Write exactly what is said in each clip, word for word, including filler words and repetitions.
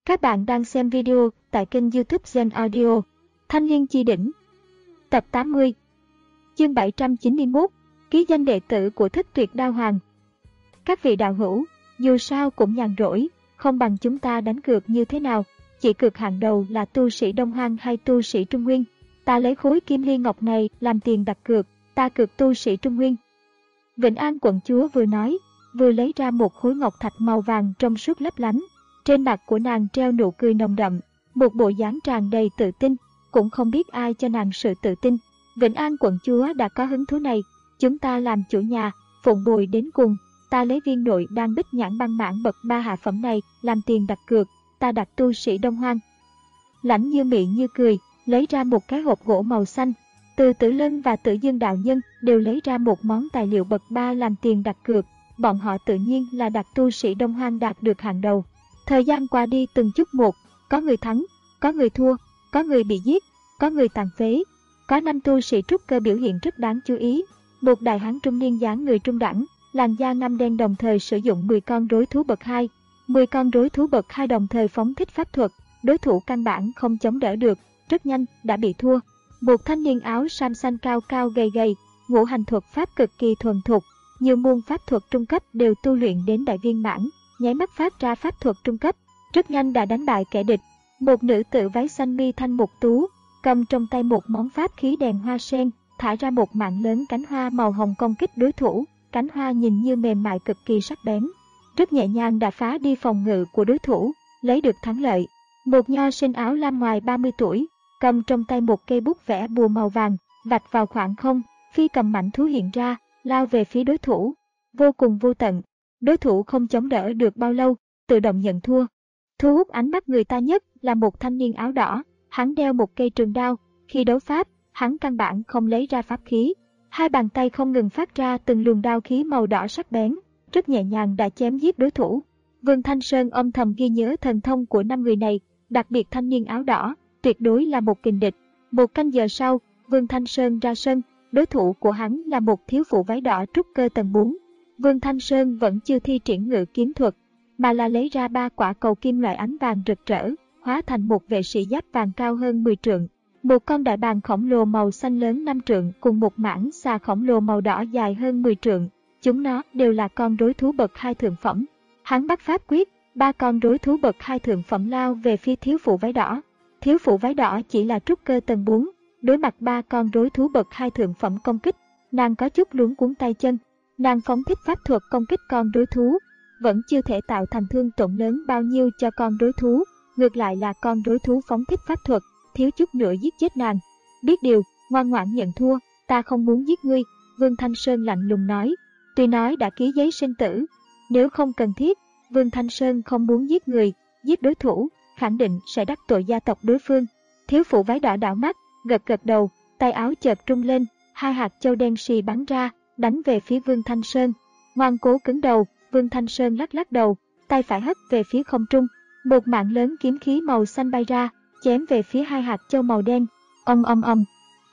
Các bạn đang xem video tại kênh YouTube Gen Audio. Thanh Niên Chi Đỉnh. Tập tám mươi. Chương bảy trăm chín mươi mốt. Ký danh đệ tử của Thích Tuyệt Đao Hoàng. Các vị đạo hữu, dù sao cũng nhàn rỗi, không bằng chúng ta đánh cược như thế nào? Chỉ cược hàng đầu là tu sĩ Đông Hoang hay tu sĩ Trung Nguyên? Ta lấy khối kim ly ngọc này làm tiền đặt cược, ta cược tu sĩ Trung Nguyên. Vĩnh An quận chúa vừa nói, vừa lấy ra một khối ngọc thạch màu vàng trong suốt lấp lánh. Trên mặt của nàng treo nụ cười nồng đậm, một bộ dáng tràn đầy tự tin, cũng không biết ai cho nàng sự tự tin. Vĩnh An quận chúa đã có hứng thú này, chúng ta làm chủ nhà, phụng bồi đến cùng, ta lấy viên nội đang bích nhãn băng mãn bậc ba hạ phẩm này làm tiền đặt cược, ta đặt tu sĩ Đông Hoang. Lãnh Như Mị như cười, lấy ra một cái hộp gỗ màu xanh. Từ Tử Lân và Tử Dương đạo nhân đều lấy ra một món tài liệu bậc ba làm tiền đặt cược, bọn họ tự nhiên là đặt tu sĩ Đông Hoang đạt được hàng đầu. Thời gian qua đi từng chút một, có người thắng, có người thua, có người bị giết, có người tàn phế. Có năm tu sĩ trúc cơ biểu hiện rất đáng chú ý. Một đại hán trung niên dáng người trung đẳng, làn da ngăm đen đồng thời sử dụng mười con rối thú bậc hai. mười con rối thú bậc hai đồng thời phóng thích pháp thuật, đối thủ căn bản không chống đỡ được, rất nhanh đã bị thua. Một thanh niên áo sam xanh cao cao gầy gầy, ngũ hành thuật pháp cực kỳ thuần thục, nhiều môn pháp thuật trung cấp đều tu luyện đến đại viên mãn, nháy mắt phát ra pháp thuật trung cấp, rất nhanh đã đánh bại kẻ địch. Một nữ tử váy xanh mi thanh mục tú, cầm trong tay một món pháp khí đèn hoa sen, thả ra một mạng lớn cánh hoa màu hồng công kích đối thủ, cánh hoa nhìn như mềm mại cực kỳ sắc bén, rất nhẹ nhàng đã phá đi phòng ngự của đối thủ, lấy được thắng lợi. Một nho sinh áo lam ngoài ba mươi tuổi, cầm trong tay một cây bút vẽ bùa màu vàng, vạch vào khoảng không, phi cầm mảnh thú hiện ra, lao về phía đối thủ, vô cùng vô tận. Đối thủ không chống đỡ được bao lâu, tự động nhận thua. Thu hút ánh mắt người ta nhất là một thanh niên áo đỏ, hắn đeo một cây trường đao, khi đấu pháp, hắn căn bản không lấy ra pháp khí. Hai bàn tay không ngừng phát ra từng luồng đao khí màu đỏ sắc bén, rất nhẹ nhàng đã chém giết đối thủ. Vương Thanh Sơn âm thầm ghi nhớ thần thông của năm người này, đặc biệt thanh niên áo đỏ, tuyệt đối là một kình địch. Một canh giờ sau, Vương Thanh Sơn ra sân, đối thủ của hắn là một thiếu phụ váy đỏ trúc cơ tầng bốn. Vương Thanh Sơn vẫn chưa thi triển ngự kiếm thuật, mà là lấy ra ba quả cầu kim loại ánh vàng rực rỡ, hóa thành một vệ sĩ giáp vàng cao hơn mười trượng. Một con đại bàng khổng lồ màu xanh lớn năm trượng cùng một mãng xà khổng lồ màu đỏ dài hơn mười trượng. Chúng nó đều là con rối thú bậc hai thượng phẩm. Hắn bắt pháp quyết, ba con rối thú bậc hai thượng phẩm lao về phía thiếu phụ váy đỏ. Thiếu phụ váy đỏ chỉ là trúc cơ tầng bốn, đối mặt ba con rối thú bậc hai thượng phẩm công kích, nàng có chút luống cuống tay chân. Nàng phóng thích pháp thuật công kích con đối thú, vẫn chưa thể tạo thành thương tổn lớn bao nhiêu cho con đối thú, ngược lại là con đối thú phóng thích pháp thuật, thiếu chút nữa giết chết nàng. Biết điều, ngoan ngoãn nhận thua, ta không muốn giết ngươi, Vương Thanh Sơn lạnh lùng nói. Tuy nói đã ký giấy sinh tử, nếu không cần thiết, Vương Thanh Sơn không muốn giết người, giết đối thủ, khẳng định sẽ đắc tội gia tộc đối phương. Thiếu phụ váy đỏ đảo mắt, gật gật đầu, tay áo chợt trung lên, hai hạt châu đen xì bắn ra, đánh về phía Vương Thanh Sơn. Ngoan cố cứng đầu, Vương Thanh Sơn lắc lắc đầu, tay phải hất về phía không trung, một mạng lớn kiếm khí màu xanh bay ra, chém về phía hai hạt châu màu đen. Ầm ầm ầm,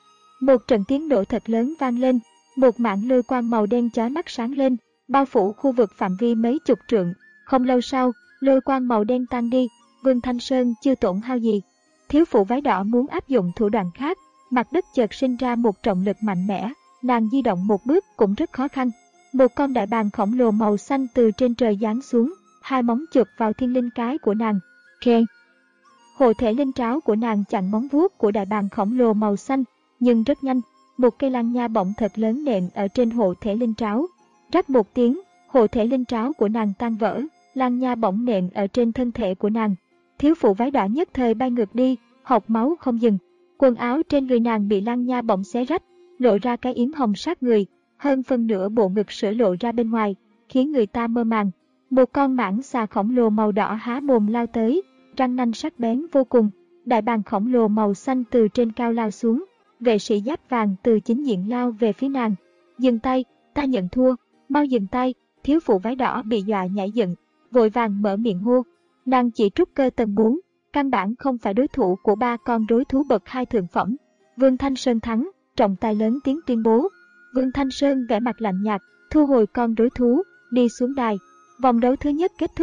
một trận tiếng nổ thật lớn vang lên, một mạng lôi quang màu đen chói mắt sáng lên, bao phủ khu vực phạm vi mấy chục trượng. Không lâu sau, lôi quang màu đen tan đi, Vương Thanh Sơn chưa tổn hao gì. Thiếu phụ váy đỏ muốn áp dụng thủ đoạn khác, mặt đất chợt sinh ra một trọng lực mạnh mẽ. Nàng di động một bước cũng rất khó khăn. Một con đại bàng khổng lồ màu xanh từ trên trời giáng xuống, hai móng chụp vào thiên linh cái của nàng. Keng! Hộ thể linh tráo của nàng chặn móng vuốt của đại bàng khổng lồ màu xanh, nhưng rất nhanh, một cây lăng nha bổng thật lớn nện ở trên hộ thể linh tráo. Rắc một tiếng, hộ thể linh tráo của nàng tan vỡ, lăng nha bổng nện ở trên thân thể của nàng. Thiếu phụ váy đỏ nhất thời bay ngược đi, hộc máu không dừng. Quần áo trên người nàng bị lăng nha bổng xé rách, lộ ra cái yếm hồng sát người, hơn phân nửa bộ ngực sữa lộ ra bên ngoài, khiến người ta mơ màng. Một con mãng xà khổng lồ màu đỏ há mồm lao tới, răng nanh sắc bén vô cùng. Đại bàng khổng lồ màu xanh từ trên cao lao xuống, vệ sĩ giáp vàng từ chính diện lao về phía nàng. Dừng tay, ta nhận thua, mau dừng tay. Thiếu phụ váy đỏ bị dọa nhảy dựng, vội vàng mở miệng hô. Nàng chỉ trúc cơ tầng bốn, căn bản không phải đối thủ của ba con rối thú bậc hai thượng phẩm. Vương Thanh Sơn thắng. Trọng tài lớn tiếng tuyên bố. Vương Thanh Sơn vẻ mặt lạnh nhạt, thu hồi con rối thú, đi xuống đài. Vòng đấu thứ nhất kết thúc,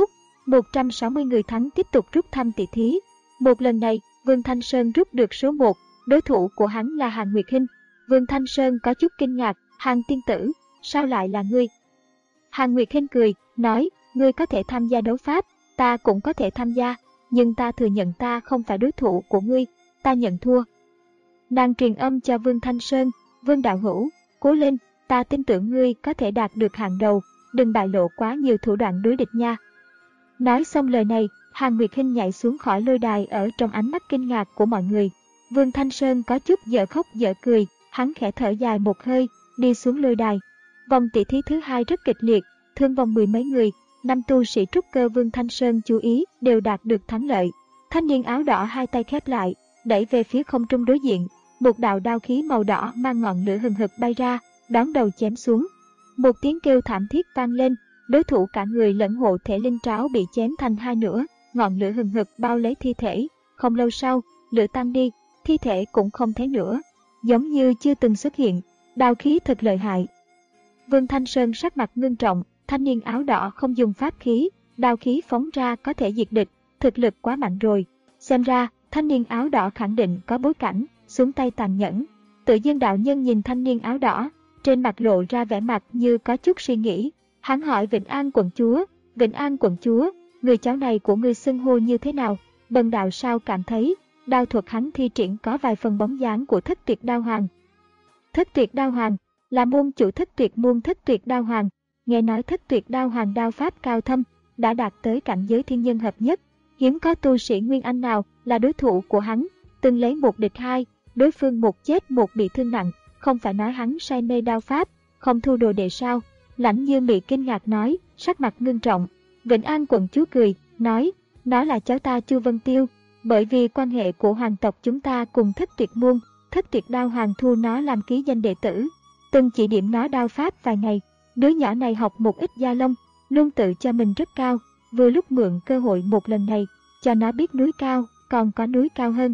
một trăm sáu mươi người thắng tiếp tục rút thăm tỷ thí. Một lần này, Vương Thanh Sơn rút được số một, đối thủ của hắn là Hàn Nguyệt Hinh. Vương Thanh Sơn có chút kinh ngạc, Hàn tiên tử, sao lại là ngươi? Hàn Nguyệt Hinh cười, nói, ngươi có thể tham gia đấu pháp, ta cũng có thể tham gia, nhưng ta thừa nhận ta không phải đối thủ của ngươi, ta nhận thua. Nàng truyền âm cho Vương Thanh Sơn, Vương đạo hữu, cố lên, ta tin tưởng ngươi có thể đạt được hạng đầu, đừng bại lộ quá nhiều thủ đoạn đối địch nha. Nói xong lời này, Hàn Nguyệt Hinh nhảy xuống khỏi lôi đài ở trong ánh mắt kinh ngạc của mọi người. Vương Thanh Sơn có chút dở khóc dở cười, hắn khẽ thở dài một hơi, đi xuống lôi đài. Vòng tỷ thí thứ hai rất kịch liệt, thương vong mười mấy người, năm tu sĩ trúc cơ Vương Thanh Sơn chú ý đều đạt được thắng lợi. Thanh niên áo đỏ hai tay khép lại, đẩy về phía không trung đối diện, một đạo đao khí màu đỏ mang ngọn lửa hừng hực bay ra, đón đầu chém xuống. Một tiếng kêu thảm thiết vang lên, đối thủ cả người lẫn hộ thể linh tráo bị chém thành hai nửa, ngọn lửa hừng hực bao lấy thi thể. Không lâu sau, lửa tan đi, thi thể cũng không thấy nữa, giống như chưa từng xuất hiện. Đao khí thật lợi hại. Vương Thanh Sơn sắc mặt ngưng trọng, thanh niên áo đỏ không dùng pháp khí, đao khí phóng ra có thể diệt địch, thực lực quá mạnh rồi. Xem ra, thanh niên áo đỏ khẳng định có bối cảnh, xuống tay tàn nhẫn. Tự Dương đạo nhân nhìn thanh niên áo đỏ, trên mặt lộ ra vẻ mặt như có chút suy nghĩ. Hắn hỏi Vịnh An quận chúa, Vịnh An quận chúa, người cháu này của ngươi xưng hô như thế nào? Bần đạo sao cảm thấy, đao thuật hắn thi triển có vài phần bóng dáng của Thất Tuyệt Đao Hoàng. Thất Tuyệt Đao Hoàng là môn chủ Thất Tuyệt môn Thất Tuyệt Đao Hoàng. Nghe nói Thất Tuyệt Đao Hoàng đao pháp cao thâm, đã đạt tới cảnh giới thiên nhân hợp nhất. Hiếm có tu sĩ Nguyên Anh nào là đối thủ của hắn, từng lấy một địch hai, đối phương một chết một bị thương nặng, không phải nói hắn say mê đao pháp, không thu đồ đệ sao? Lãnh Như Mị kinh ngạc nói, sắc mặt ngưng trọng. Vịnh An quận chúa cười, nói, nó là cháu ta Chu Vân Tiêu, bởi vì quan hệ của hoàng tộc chúng ta cùng Thất Tuyệt môn, Thất Tuyệt Đao Hoàng thu nó làm ký danh đệ tử, từng chỉ điểm nó đao pháp vài ngày. Đứa nhỏ này học một ít gia lông, luôn tự cho mình rất cao, vừa lúc mượn cơ hội một lần này, cho nó biết núi cao, còn có núi cao hơn.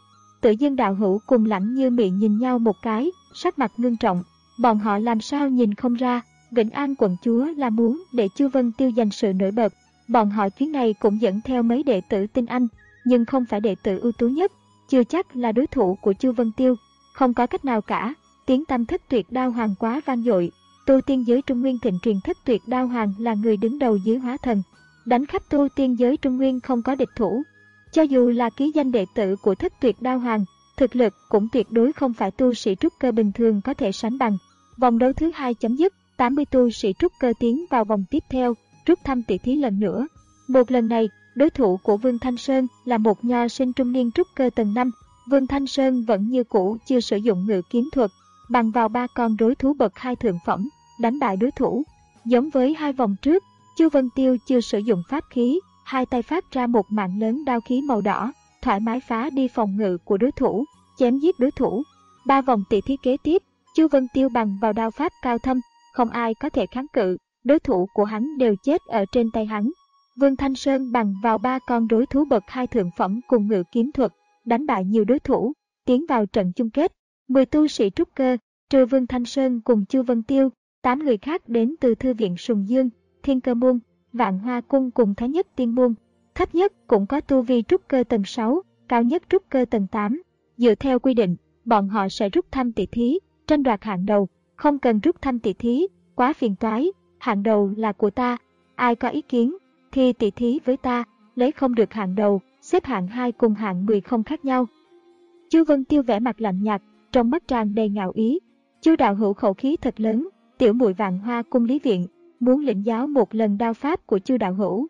Tự Dương đạo hữu cùng Lãnh Như Mị nhìn nhau một cái, sắc mặt ngưng trọng, bọn họ làm sao nhìn không ra, Vịnh An quận chúa là muốn để Chu Vân Tiêu giành sự nổi bật. Bọn họ chuyến này cũng dẫn theo mấy đệ tử tinh anh, nhưng không phải đệ tử ưu tú nhất, chưa chắc là đối thủ của Chu Vân Tiêu. Không có cách nào cả, tiếng tăm Thất Tuyệt Đao Hoàng quá vang dội. Tu tiên giới Trung Nguyên thịnh truyền Thất Tuyệt Đao Hoàng là người đứng đầu dưới hóa thần, đánh khắp tu tiên giới Trung Nguyên không có địch thủ. Cho dù là ký danh đệ tử của Thất Tuyệt Đao Hoàng, thực lực cũng tuyệt đối không phải tu sĩ trúc cơ bình thường có thể sánh bằng. Vòng đấu thứ hai chấm dứt, tám mươi tu sĩ trúc cơ tiến vào vòng tiếp theo, rút thăm tỷ thí lần nữa. Một lần này, đối thủ của Vương Thanh Sơn là một nho sinh trung niên trúc cơ tầng năm. Vương Thanh Sơn vẫn như cũ chưa sử dụng ngự kiếm thuật, bằng vào ba con rối thú bậc hai thượng phẩm, đánh bại đối thủ. Giống với hai vòng trước, Chu Vân Tiêu chưa sử dụng pháp khí, hai tay phát ra một mạng lớn đao khí màu đỏ, thoải mái phá đi phòng ngự của đối thủ, chém giết đối thủ. Ba vòng tỷ thí kế tiếp, Chu Vân Tiêu bằng vào đao pháp cao thâm, không ai có thể kháng cự, đối thủ của hắn đều chết ở trên tay hắn. Vương Thanh Sơn bằng vào ba con rối thú bậc hai thượng phẩm cùng ngự kiếm thuật, đánh bại nhiều đối thủ, tiến vào trận chung kết. mười tu sĩ trúc cơ, trừ Vương Thanh Sơn cùng Chu Vân Tiêu, tám người khác đến từ Thư viện Sùng Dương, Thiên Cơ môn, Vạn Hoa cung cùng Thái Nhất Tiên môn. Thấp nhất cũng có tu vi trúc cơ tầng sáu, cao nhất trúc cơ tầng tám. Dựa theo quy định, bọn họ sẽ rút thăm tỷ thí, tranh đoạt hạng đầu. Không cần rút thăm tỷ thí, quá phiền toái, hạng đầu là của ta, ai có ý kiến thì tỷ thí với ta, lấy không được hạng đầu, xếp hạng hai cùng hạng mười không khác nhau. Chu Vân Tiêu vẻ mặt lạnh nhạt, trong mắt tràn đầy ngạo ý. Chu đạo hữu khẩu khí thật lớn, tiểu muội Vạn Hoa cung Lý Viện, muốn lĩnh giáo một lần đao pháp của Chu đạo hữu.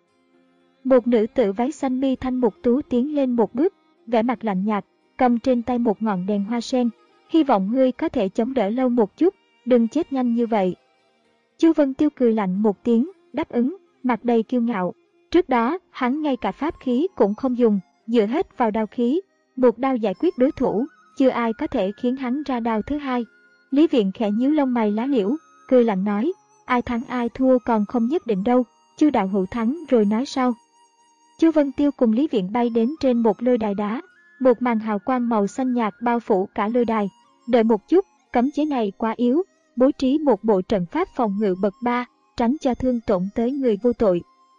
Một nữ tử váy xanh mi thanh mục tú tiến lên một bước, vẻ mặt lạnh nhạt, cầm trên tay một ngọn đèn hoa sen. Hy vọng ngươi có thể chống đỡ lâu một chút, đừng chết nhanh như vậy. Chu Vân Tiêu cười lạnh một tiếng, đáp ứng, mặt đầy kiêu ngạo. Trước đó, hắn ngay cả pháp khí cũng không dùng, dựa hết vào đao khí, một đao giải quyết đối thủ, chưa ai có thể khiến hắn ra đao thứ hai. Lý Viện khẽ nhíu lông mày lá liễu, cười lạnh nói, ai thắng ai thua còn không nhất định đâu, Chu đạo hữu thắng rồi nói sau. Chu Vân Tiêu cùng Lý Viện bay đến trên một lôi đài đá, một màn hào quang màu xanh nhạt bao phủ cả lôi đài. Đợi một chút, cấm chế này quá yếu, bố trí một bộ trận pháp phòng ngự bậc ba, tránh cho thương tổn tới người vô tội.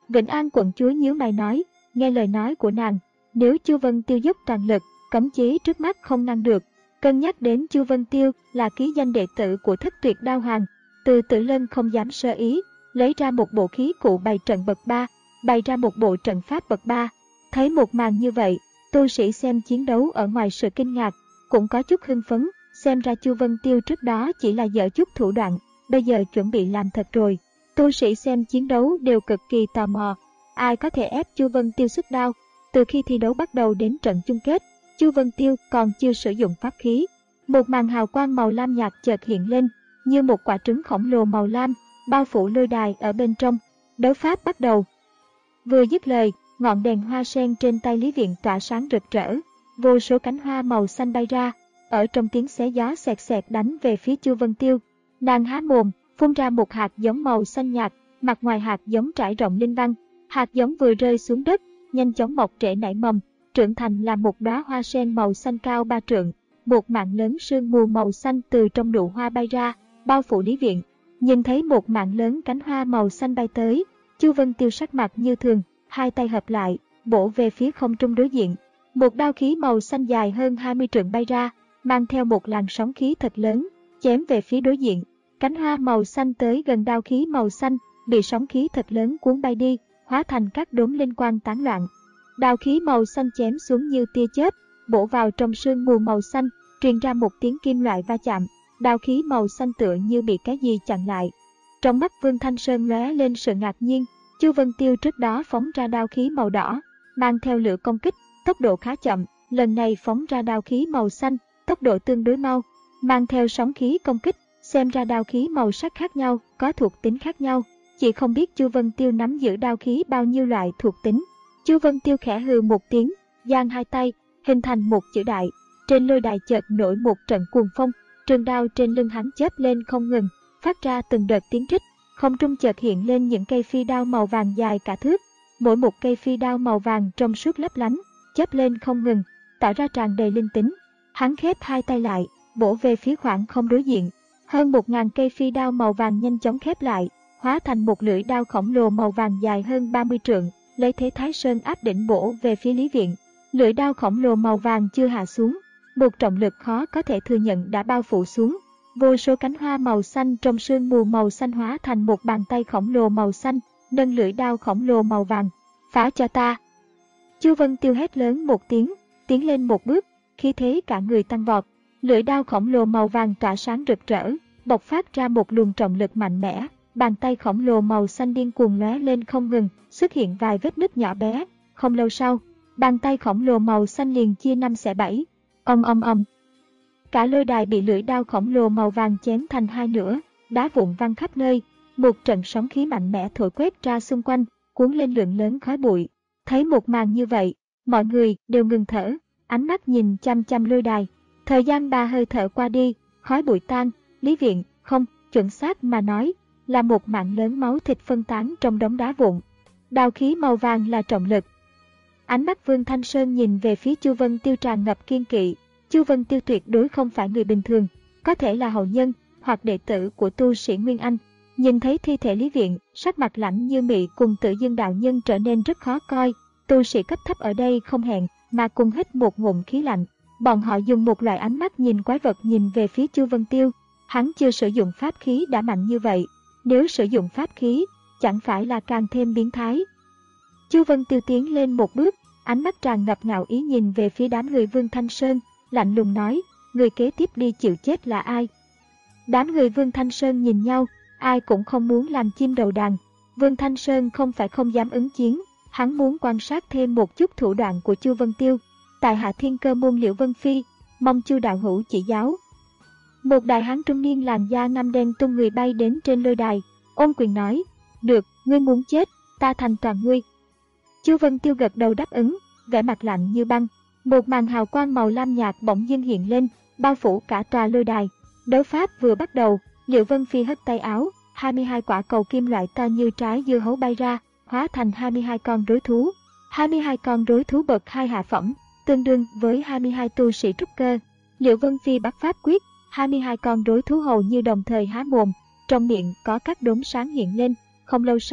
Vĩnh An quận chúa nhíu mày nói, nghe lời nói của nàng, nếu Chu Vân Tiêu dốc toàn lực, cấm chế trước mắt không ngăn được. Cân nhắc đến Chu Vân Tiêu là ký danh đệ tử của Thất Tuyệt Đao Hoàng, Từ Tử Lân không dám sơ ý, lấy ra một bộ khí cụ bày trận bậc ba, bày ra một bộ trận pháp bậc ba. Thấy một màn như vậy, tu sĩ xem chiến đấu ở ngoài sự kinh ngạc, cũng có chút hưng phấn, xem ra Chu Vân Tiêu trước đó chỉ là dở chút thủ đoạn, bây giờ chuẩn bị làm thật rồi. Tu sĩ xem chiến đấu đều cực kỳ tò mò, ai có thể ép Chu Vân Tiêu xuất đao. Từ khi thi đấu bắt đầu đến trận chung kết, Chu Vân Tiêu còn chưa sử dụng pháp khí. Một màn hào quang màu lam nhạt chợt hiện lên, như một quả trứng khổng lồ màu lam, bao phủ lôi đài ở bên trong. Đấu pháp bắt đầu. Vừa dứt lời, ngọn đèn hoa sen trên tay Lý Viện tỏa sáng rực rỡ, vô số cánh hoa màu xanh bay ra, ở trong tiếng xé gió xẹt xẹt đánh về phía Chu Vân Tiêu. Nàng há mồm, phun ra một hạt giống màu xanh nhạt, mặt ngoài hạt giống trải rộng linh văn. Hạt giống vừa rơi xuống đất, nhanh chóng mọc rễ nảy mầm, trưởng thành là một đóa hoa sen màu xanh cao ba trượng. Một mảng lớn sương mù màu xanh từ trong nụ hoa bay ra, bao phủ Lý Viện. Nhìn thấy một mảng lớn cánh hoa màu xanh bay tới, Chu Vân Tiêu sắc mặt như thường, hai tay hợp lại, bổ về phía không trung đối diện. Một đao khí màu xanh dài hơn hai mươi trượng bay ra, mang theo một làn sóng khí thật lớn, chém về phía đối diện. Cánh hoa màu xanh tới gần đao khí màu xanh, bị sóng khí thật lớn cuốn bay đi, hóa thành các đốm linh quang tán loạn. Đao khí màu xanh chém xuống như tia chớp, bổ vào trong sương mù màu xanh, truyền ra một tiếng kim loại va chạm. Đao khí màu xanh tựa như bị cái gì chặn lại. Trong mắt Vương Thanh Sơn lóe lên sự ngạc nhiên. Chu Vân Tiêu trước đó phóng ra đao khí màu đỏ, mang theo lửa công kích, tốc độ khá chậm. Lần này phóng ra đao khí màu xanh, tốc độ tương đối mau, mang theo sóng khí công kích. Xem ra đao khí màu sắc khác nhau, có thuộc tính khác nhau. Chỉ không biết Chu Vân Tiêu nắm giữ đao khí bao nhiêu loại thuộc tính. Chu Vân Tiêu khẽ hừ một tiếng, giang hai tay, hình thành một chữ đại. Trên lôi đài chợt nổi một trận cuồng phong, trường đao trên lưng hắn chớp lên không ngừng, phát ra từng đợt tiếng rít. Không trung chợt hiện lên những cây phi đao màu vàng dài cả thước, mỗi một cây phi đao màu vàng trong suốt lấp lánh, chớp lên không ngừng, tạo ra tràn đầy linh tính. Hắn khép hai tay lại, bổ về phía khoảng không đối diện. Hơn một ngàn cây phi đao màu vàng nhanh chóng khép lại, hóa thành một lưỡi đao khổng lồ màu vàng dài hơn ba mươi trượng, lấy thế Thái Sơn áp đỉnh bổ về phía Lý Viện. Lưỡi đao khổng lồ màu vàng chưa hạ xuống, một trọng lực khó có thể thừa nhận đã bao phủ xuống. Vô số cánh hoa màu xanh trong sương mù màu xanh hóa thành một bàn tay khổng lồ màu xanh, nâng lưỡi đao khổng lồ màu vàng. Phá cho ta! Chu Vân Tiêu hét lớn một tiếng, tiến lên một bước, khí thế cả người tăng vọt. Lưỡi đao khổng lồ màu vàng tỏa sáng rực rỡ, bộc phát ra một luồng trọng lực mạnh mẽ. Bàn tay khổng lồ màu xanh điên cuồng lóe lên không ngừng, xuất hiện vài vết nứt nhỏ bé. Không lâu sau, bàn tay khổng lồ màu xanh liền chia năm xẻ bảy. Ầm ầm ầm. Cả lôi đài bị lưỡi đao khổng lồ màu vàng chém thành hai nửa, đá vụn văng khắp nơi. Một trận sóng khí mạnh mẽ thổi quét ra xung quanh, cuốn lên lượng lớn khói bụi. Thấy một màn như vậy, mọi người đều ngừng thở, ánh mắt nhìn chăm chăm lôi đài. Thời gian ba hơi thở qua đi, khói bụi tan, Lý Viện, không, chuẩn xác mà nói, là một mảng lớn máu thịt phân tán trong đống đá vụn. Đao khí màu vàng là trọng lực. Ánh mắt Vương Thanh Sơn nhìn về phía Chu Vân Tiêu tràn ngập kiên kỵ. Chu Vân Tiêu tuyệt đối không phải người bình thường, có thể là hậu nhân hoặc đệ tử của tu sĩ Nguyên Anh. Nhìn thấy thi thể Lý Viện, sắc mặt lạnh như mị cùng Tự Dương đạo nhân trở nên rất khó coi. Tu sĩ cấp thấp ở đây không hẹn mà cùng hít một ngụm khí lạnh. Bọn họ dùng một loại ánh mắt nhìn quái vật nhìn về phía Chu Vân Tiêu. Hắn chưa sử dụng pháp khí đã mạnh như vậy, nếu sử dụng pháp khí, chẳng phải là càng thêm biến thái. Chu Vân Tiêu tiến lên một bước, ánh mắt tràn ngập ngạo ý nhìn về phía đám người Vương Thanh Sơn, lạnh lùng nói, người kế tiếp đi chịu chết là ai? Đám người Vương Thanh Sơn nhìn nhau, ai cũng không muốn làm chim đầu đàn. Vương Thanh Sơn không phải không dám ứng chiến, hắn muốn quan sát thêm một chút thủ đoạn của Chu Vân Tiêu. Tại Hạ Thiên Cơ môn Liễu Vân Phi, mong Chu đạo hữu chỉ giáo. Một đại hán trung niên làn da ngăm đen tung người bay đến trên lôi đài, ôm quyền nói, được, ngươi muốn chết, ta thành toàn ngươi. Chu Vân Tiêu gật đầu đáp ứng, vẻ mặt lạnh như băng. Một màn hào quang màu lam nhạt bỗng dưng hiện lên, bao phủ cả tòa lôi đài. Đấu pháp vừa bắt đầu, Liễu Vân Phi hất tay áo, hai mươi hai quả cầu kim loại to như trái dưa hấu bay ra, hóa thành hai mươi hai con rối thú. hai mươi hai con rối thú bậc hai hạ phẩm, tương đương với hai mươi hai tu sĩ trúc cơ. Liễu Vân Phi bắt pháp quyết, hai mươi hai con rối thú hầu như đồng thời há mồm, trong miệng có các đốm sáng hiện lên. Không lâu sau,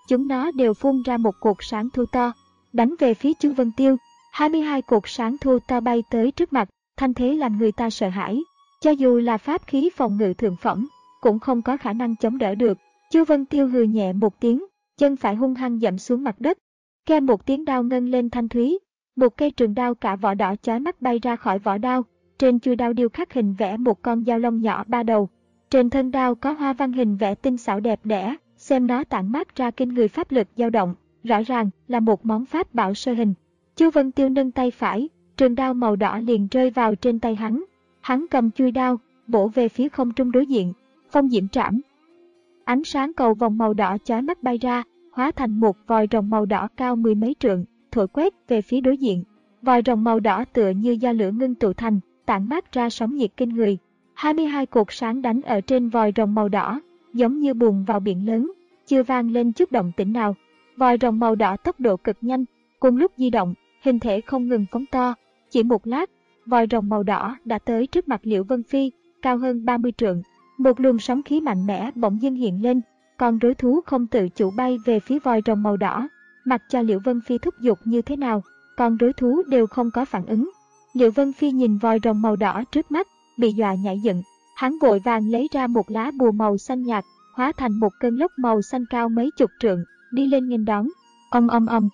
chúng nó đều phun ra một cột sáng thu to, đánh về phía Chu Vân Tiêu. hai mươi hai cột sáng thu to bay tới trước mặt, thanh thế làm người ta sợ hãi. Cho dù là pháp khí phòng ngự thượng phẩm, cũng không có khả năng chống đỡ được. Chu Vân Tiêu hừ nhẹ một tiếng, chân phải hung hăng dẫm xuống mặt đất. Kêu một tiếng đao ngân lên thanh thúy, một cây trường đao cả vỏ đỏ chói mắt bay ra khỏi vỏ đao. Trên chuôi đao điêu khắc hình vẽ một con dao lông nhỏ ba đầu. Trên thân đao có hoa văn hình vẽ tinh xảo đẹp đẽ, xem nó tản mát ra kinh người pháp lực dao động, rõ ràng là một món pháp bảo sơ hình. Chu Vân Tiêu nâng tay phải, trường đao màu đỏ liền rơi vào trên tay hắn. Hắn cầm chuôi đao, bổ về phía không trung đối diện, phong diễm trảm. Ánh sáng cầu vòng màu đỏ chói mắt bay ra, hóa thành một vòi rồng màu đỏ cao mười mấy trượng, thổi quét về phía đối diện. Vòi rồng màu đỏ tựa như do lửa ngưng tụ thành, tản mát ra sóng nhiệt kinh người. hai mươi hai cột sáng đánh ở trên vòi rồng màu đỏ, giống như buồn vào biển lớn, chưa vang lên chút động tĩnh nào. Vòi rồng màu đỏ tốc độ cực nhanh, cùng lúc di động, hình thể không ngừng phóng to. Chỉ một lát, vòi rồng màu đỏ đã tới trước mặt Liễu Vân Phi, cao hơn ba mươi trượng. Một luồng sóng khí mạnh mẽ bỗng dưng hiện lên, con rối thú không tự chủ bay về phía vòi rồng màu đỏ. Mặc cho Liễu Vân Phi thúc giục như thế nào, con rối thú đều không có phản ứng. Liễu Vân Phi nhìn vòi rồng màu đỏ trước mắt, bị dọa nhảy dựng. Hắn vội vàng lấy ra một lá bùa màu xanh nhạt, hóa thành một cơn lốc màu xanh cao mấy chục trượng, đi lên nghênh đón. Ong ong ong.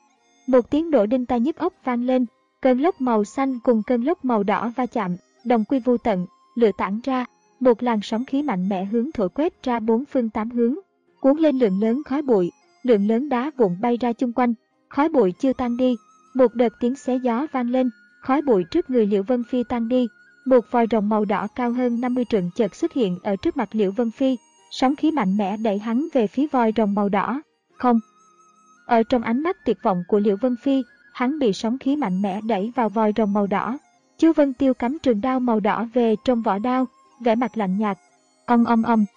Một tiếng nổ đinh tai nhức óc vang lên, cơn lốc màu xanh cùng cơn lốc màu đỏ va chạm, đồng quy vô tận, lửa tản ra, một làn sóng khí mạnh mẽ hướng thổi quét ra bốn phương tám hướng, cuốn lên lượng lớn khói bụi, lượng lớn đá vụn bay ra chung quanh. Khói bụi chưa tan đi, một đợt tiếng xé gió vang lên, khói bụi trước người Liễu Vân Phi tan đi. Một vòi rồng màu đỏ cao hơn năm mươi trượng chợt xuất hiện ở trước mặt Liễu Vân Phi, sóng khí mạnh mẽ đẩy hắn về phía vòi rồng màu đỏ. Không. Ở trong ánh mắt tuyệt vọng của Liễu Vân Phi, hắn bị sóng khí mạnh mẽ đẩy vào vòi rồng màu đỏ. Chu Vân Tiêu cắm trường đao màu đỏ về trong vỏ đao, vẻ mặt lạnh nhạt. Ong ong ong.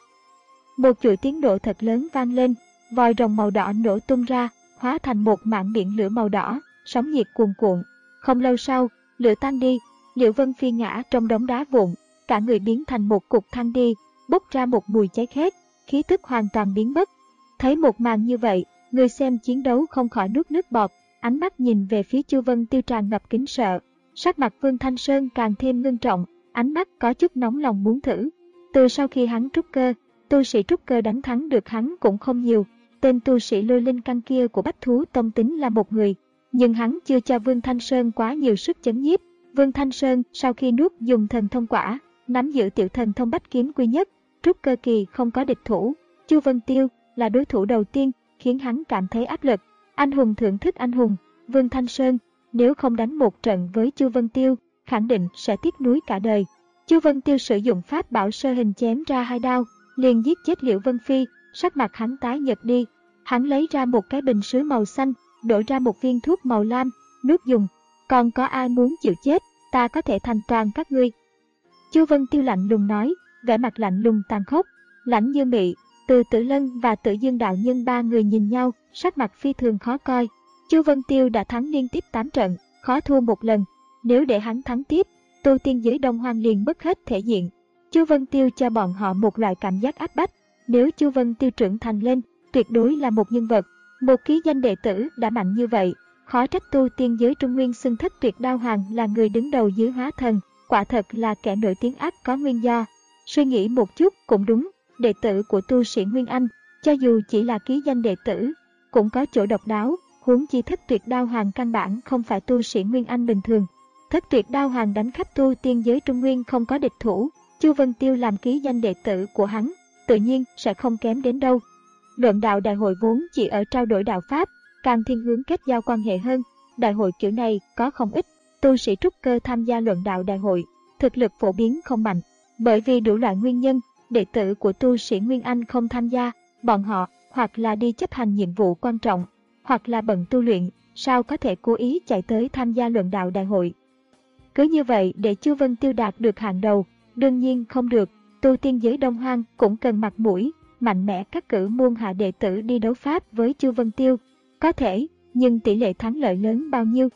Một chuỗi tiếng nổ thật lớn vang lên, vòi rồng màu đỏ nổ tung ra, hóa thành một mảng biển lửa màu đỏ, sóng nhiệt cuồn cuộn. Không lâu sau, lửa tan đi, Liễu Vân Phi ngã trong đống đá vụn, cả người biến thành một cục than đi, bốc ra một mùi cháy khét, khí tức hoàn toàn biến mất. Thấy một màn như vậy, người xem chiến đấu không khỏi nuốt nước bọt, ánh mắt nhìn về phía Chu Vân Tiêu tràn ngập kính sợ. Sắc mặt Vương Thanh Sơn càng thêm ngưng trọng, ánh mắt có chút nóng lòng muốn thử. Từ sau khi hắn trúc cơ, tu sĩ trúc cơ đánh thắng được hắn cũng không nhiều. Tên tu sĩ lôi linh căn kia của Bách Thú Tông tính là một người, nhưng hắn chưa cho Vương Thanh Sơn quá nhiều sức chấn nhiếp. Vương Thanh Sơn sau khi nuốt dùng thần thông quả, nắm giữ tiểu thần thông bách kiếm quy nhất, trúc cơ kỳ không có địch thủ. Chu Vân Tiêu là đối thủ đầu tiên, khiến hắn cảm thấy áp lực. Anh hùng thưởng thức anh hùng, Vương Thanh Sơn nếu không đánh một trận với Chu Vân Tiêu, khẳng định sẽ tiếc nuối cả đời. Chu Vân Tiêu sử dụng pháp bảo sơ hình chém ra hai đao, liền giết chết Liễu Vân Phi, sắc mặt hắn tái nhợt đi. Hắn lấy ra một cái bình sứ màu xanh, đổ ra một viên thuốc màu lam, nước dùng. Còn có ai muốn chịu chết, ta có thể thành toàn các ngươi. Chu Vân Tiêu lạnh lùng nói, vẻ mặt lạnh lùng tàn khốc. Lãnh Như Mị, Từ Tử Lân và Tử Dương đạo nhân ba người nhìn nhau, sắc mặt phi thường khó coi. Chu Vân Tiêu đã thắng liên tiếp tám trận, khó thua một lần. Nếu để hắn thắng tiếp, tu tiên giới Đông Hoang liền mất hết thể diện. Chu Vân Tiêu cho bọn họ một loại cảm giác áp bách. Nếu Chu Vân Tiêu trưởng thành lên, tuyệt đối là một nhân vật. Một ký danh đệ tử đã mạnh như vậy, khó trách tu tiên giới Trung Nguyên xưng Thất Tuyệt Đao Hoàng là người đứng đầu dưới hóa thần, quả thật là kẻ nổi tiếng ác có nguyên do. Suy nghĩ một chút cũng đúng, đệ tử của tu sĩ Nguyên Anh, cho dù chỉ là ký danh đệ tử, cũng có chỗ độc đáo, huống chi Thất Tuyệt Đao Hoàng căn bản không phải tu sĩ Nguyên Anh bình thường. Thất Tuyệt Đao Hoàng đánh khắp tu tiên giới Trung Nguyên không có địch thủ, Chu Vân Tiêu làm ký danh đệ tử của hắn, tự nhiên sẽ không kém đến đâu. Luận đạo đại hội vốn chỉ ở trao đổi đạo pháp, càng thiên hướng kết giao quan hệ hơn. Đại hội kiểu này có không ít tu sĩ trúc cơ tham gia luận đạo đại hội, thực lực phổ biến không mạnh. Bởi vì đủ loại nguyên nhân, đệ tử của tu sĩ Nguyên Anh không tham gia, bọn họ hoặc là đi chấp hành nhiệm vụ quan trọng, hoặc là bận tu luyện, sao có thể cố ý chạy tới tham gia luận đạo đại hội. Cứ như vậy để Chu Vân Tiêu đạt được hạng đầu, đương nhiên không được. Tu tiên giới Đông Hoang cũng cần mặt mũi, mạnh mẽ cắt cử môn hạ đệ tử đi đấu pháp với Chu Vân Tiêu. Có thể, nhưng tỷ lệ thắng lợi lớn bao nhiêu?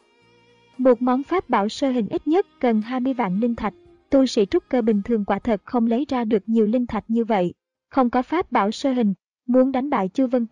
Một món pháp bảo sơ hình ít nhất cần hai mươi vạn linh thạch. Tu sĩ trúc cơ bình thường quả thật không lấy ra được nhiều linh thạch như vậy. Không có pháp bảo sơ hình, muốn đánh bại Chu Vân Tiêu,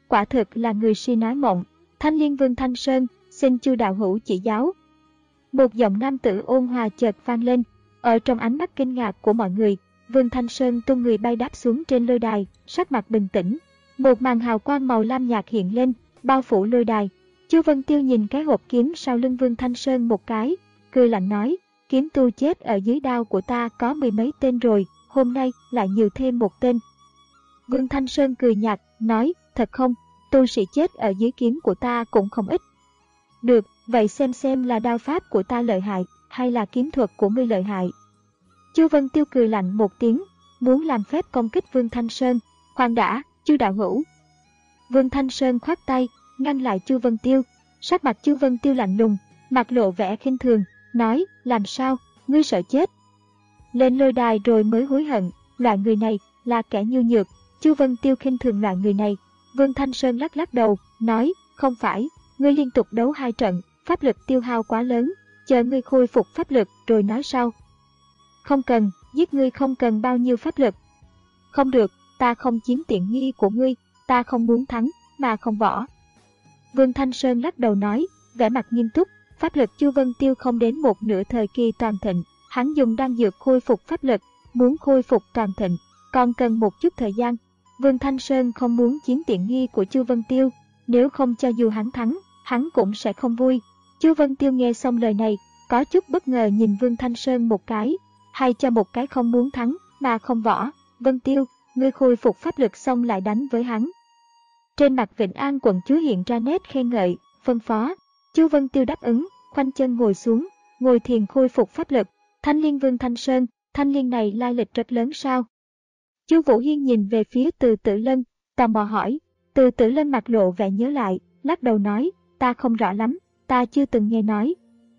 quả thực là người si nói mộng. Thanh Liên Vương Thanh Sơn, xin Chu đạo hữu chỉ giáo. Một giọng nam tử ôn hòa chợt vang lên. Ở trong ánh mắt kinh ngạc của mọi người, Vương Thanh Sơn tung người bay đáp xuống trên lôi đài, sắc mặt bình tĩnh. Một màn hào quang màu lam nhạt hiện lên, bao phủ lôi đài. Chu Vân Tiêu nhìn cái hộp kiếm sau lưng Vương Thanh Sơn một cái, cười lạnh nói, kiếm tu chết ở dưới đao của ta có mười mấy tên rồi, hôm nay lại nhiều thêm một tên. Vương Thanh Sơn cười nhạt, nói, thật không, tu sĩ chết ở dưới kiếm của ta cũng không ít. Được, vậy xem xem là đao pháp của ta lợi hại, hay là kiếm thuật của ngươi lợi hại. Chu Vân Tiêu cười lạnh một tiếng, muốn làm phép công kích Vương Thanh Sơn. Khoan đã, Chu đạo hữu. Vương Thanh Sơn khoát tay, ngăn lại Chu Vân Tiêu. Sắc mặt Chu Vân Tiêu lạnh lùng, mặt lộ vẻ khinh thường, nói, làm sao, ngươi sợ chết. Lên lôi đài rồi mới hối hận, loại người này là kẻ nhu nhược. Chu Vân Tiêu khinh thường loại người này. Vương Thanh Sơn lắc lắc đầu, nói, không phải, ngươi liên tục đấu hai trận, pháp lực tiêu hao quá lớn, chờ ngươi khôi phục pháp lực rồi nói sau. Không cần, giết ngươi không cần bao nhiêu pháp lực. Không được, ta không chiếm tiện nghi của ngươi, ta không muốn thắng, mà không võ. Vương Thanh Sơn lắc đầu nói, vẻ mặt nghiêm túc, pháp lực Chu Vân Tiêu không đến một nửa thời kỳ toàn thịnh, hắn dùng đan dược khôi phục pháp lực, muốn khôi phục toàn thịnh, còn cần một chút thời gian. Vương Thanh Sơn không muốn chiếm tiện nghi của Chu Vân Tiêu, nếu không cho dù hắn thắng, hắn cũng sẽ không vui. Chu Vân Tiêu nghe xong lời này, có chút bất ngờ nhìn Vương Thanh Sơn một cái, hay cho một cái không muốn thắng, mà không võ. Vân Tiêu, ngươi khôi phục pháp lực xong lại đánh với hắn. Trên mặt Vịnh An quận chúa hiện ra nét khen ngợi, phân phó. Chu Vân Tiêu đáp ứng, khoanh chân ngồi xuống, ngồi thiền khôi phục pháp lực. Thanh Liên Vương Thanh Sơn, Thanh Liên này lai lịch rất lớn sao? Chu Vũ Hiên nhìn về phía Từ Tử Lân, tò mò hỏi. Từ Tử Lân mặt lộ vẻ nhớ lại, lắc đầu nói, ta không rõ lắm, ta chưa từng nghe nói.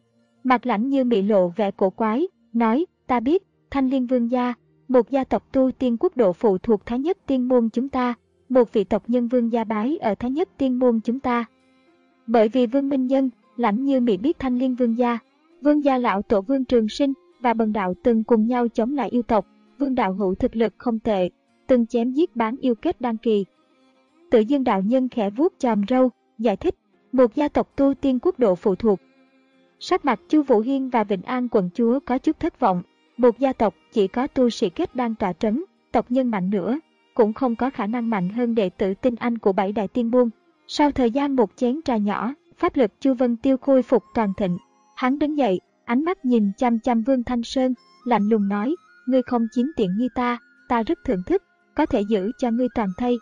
Mặt Lãnh Như bị lộ vẻ cổ quái, nói, ta biết, Thanh Liên Vương gia, một gia tộc tu tiên quốc độ phụ thuộc Thái Nhất Tiên môn chúng ta, một vị tộc nhân Vương gia bái ở Thái Nhất Tiên môn chúng ta. Bởi vì Vương Minh Nhân, Lãnh Như bị biết Thanh Liên Vương gia, Vương gia lão tổ Vương Trường Sinh và Bần đạo từng cùng nhau chống lại yêu tộc. Vương đạo hữu thực lực không tệ, từng chém giết bán yêu kết đan kỳ. Tự Dương đạo nhân khẽ vuốt chòm râu, giải thích, một gia tộc tu tiên quốc độ phụ thuộc. Sắc mặt Chu Vũ Hiên và Vịnh An quận chúa có chút thất vọng, một gia tộc chỉ có tu sĩ kết đan tọa trấn, tộc nhân mạnh nữa, cũng không có khả năng mạnh hơn đệ tử tinh anh của bảy đại tiên môn. Sau thời gian một chén trà nhỏ, pháp lực Chu Vân Tiêu khôi phục toàn thịnh. Hắn đứng dậy, ánh mắt nhìn chăm chăm Vương Thanh Sơn, lạnh lùng nói, ngươi không chiếm tiện nghi ta, ta rất thưởng thức, có thể giữ cho ngươi toàn thây.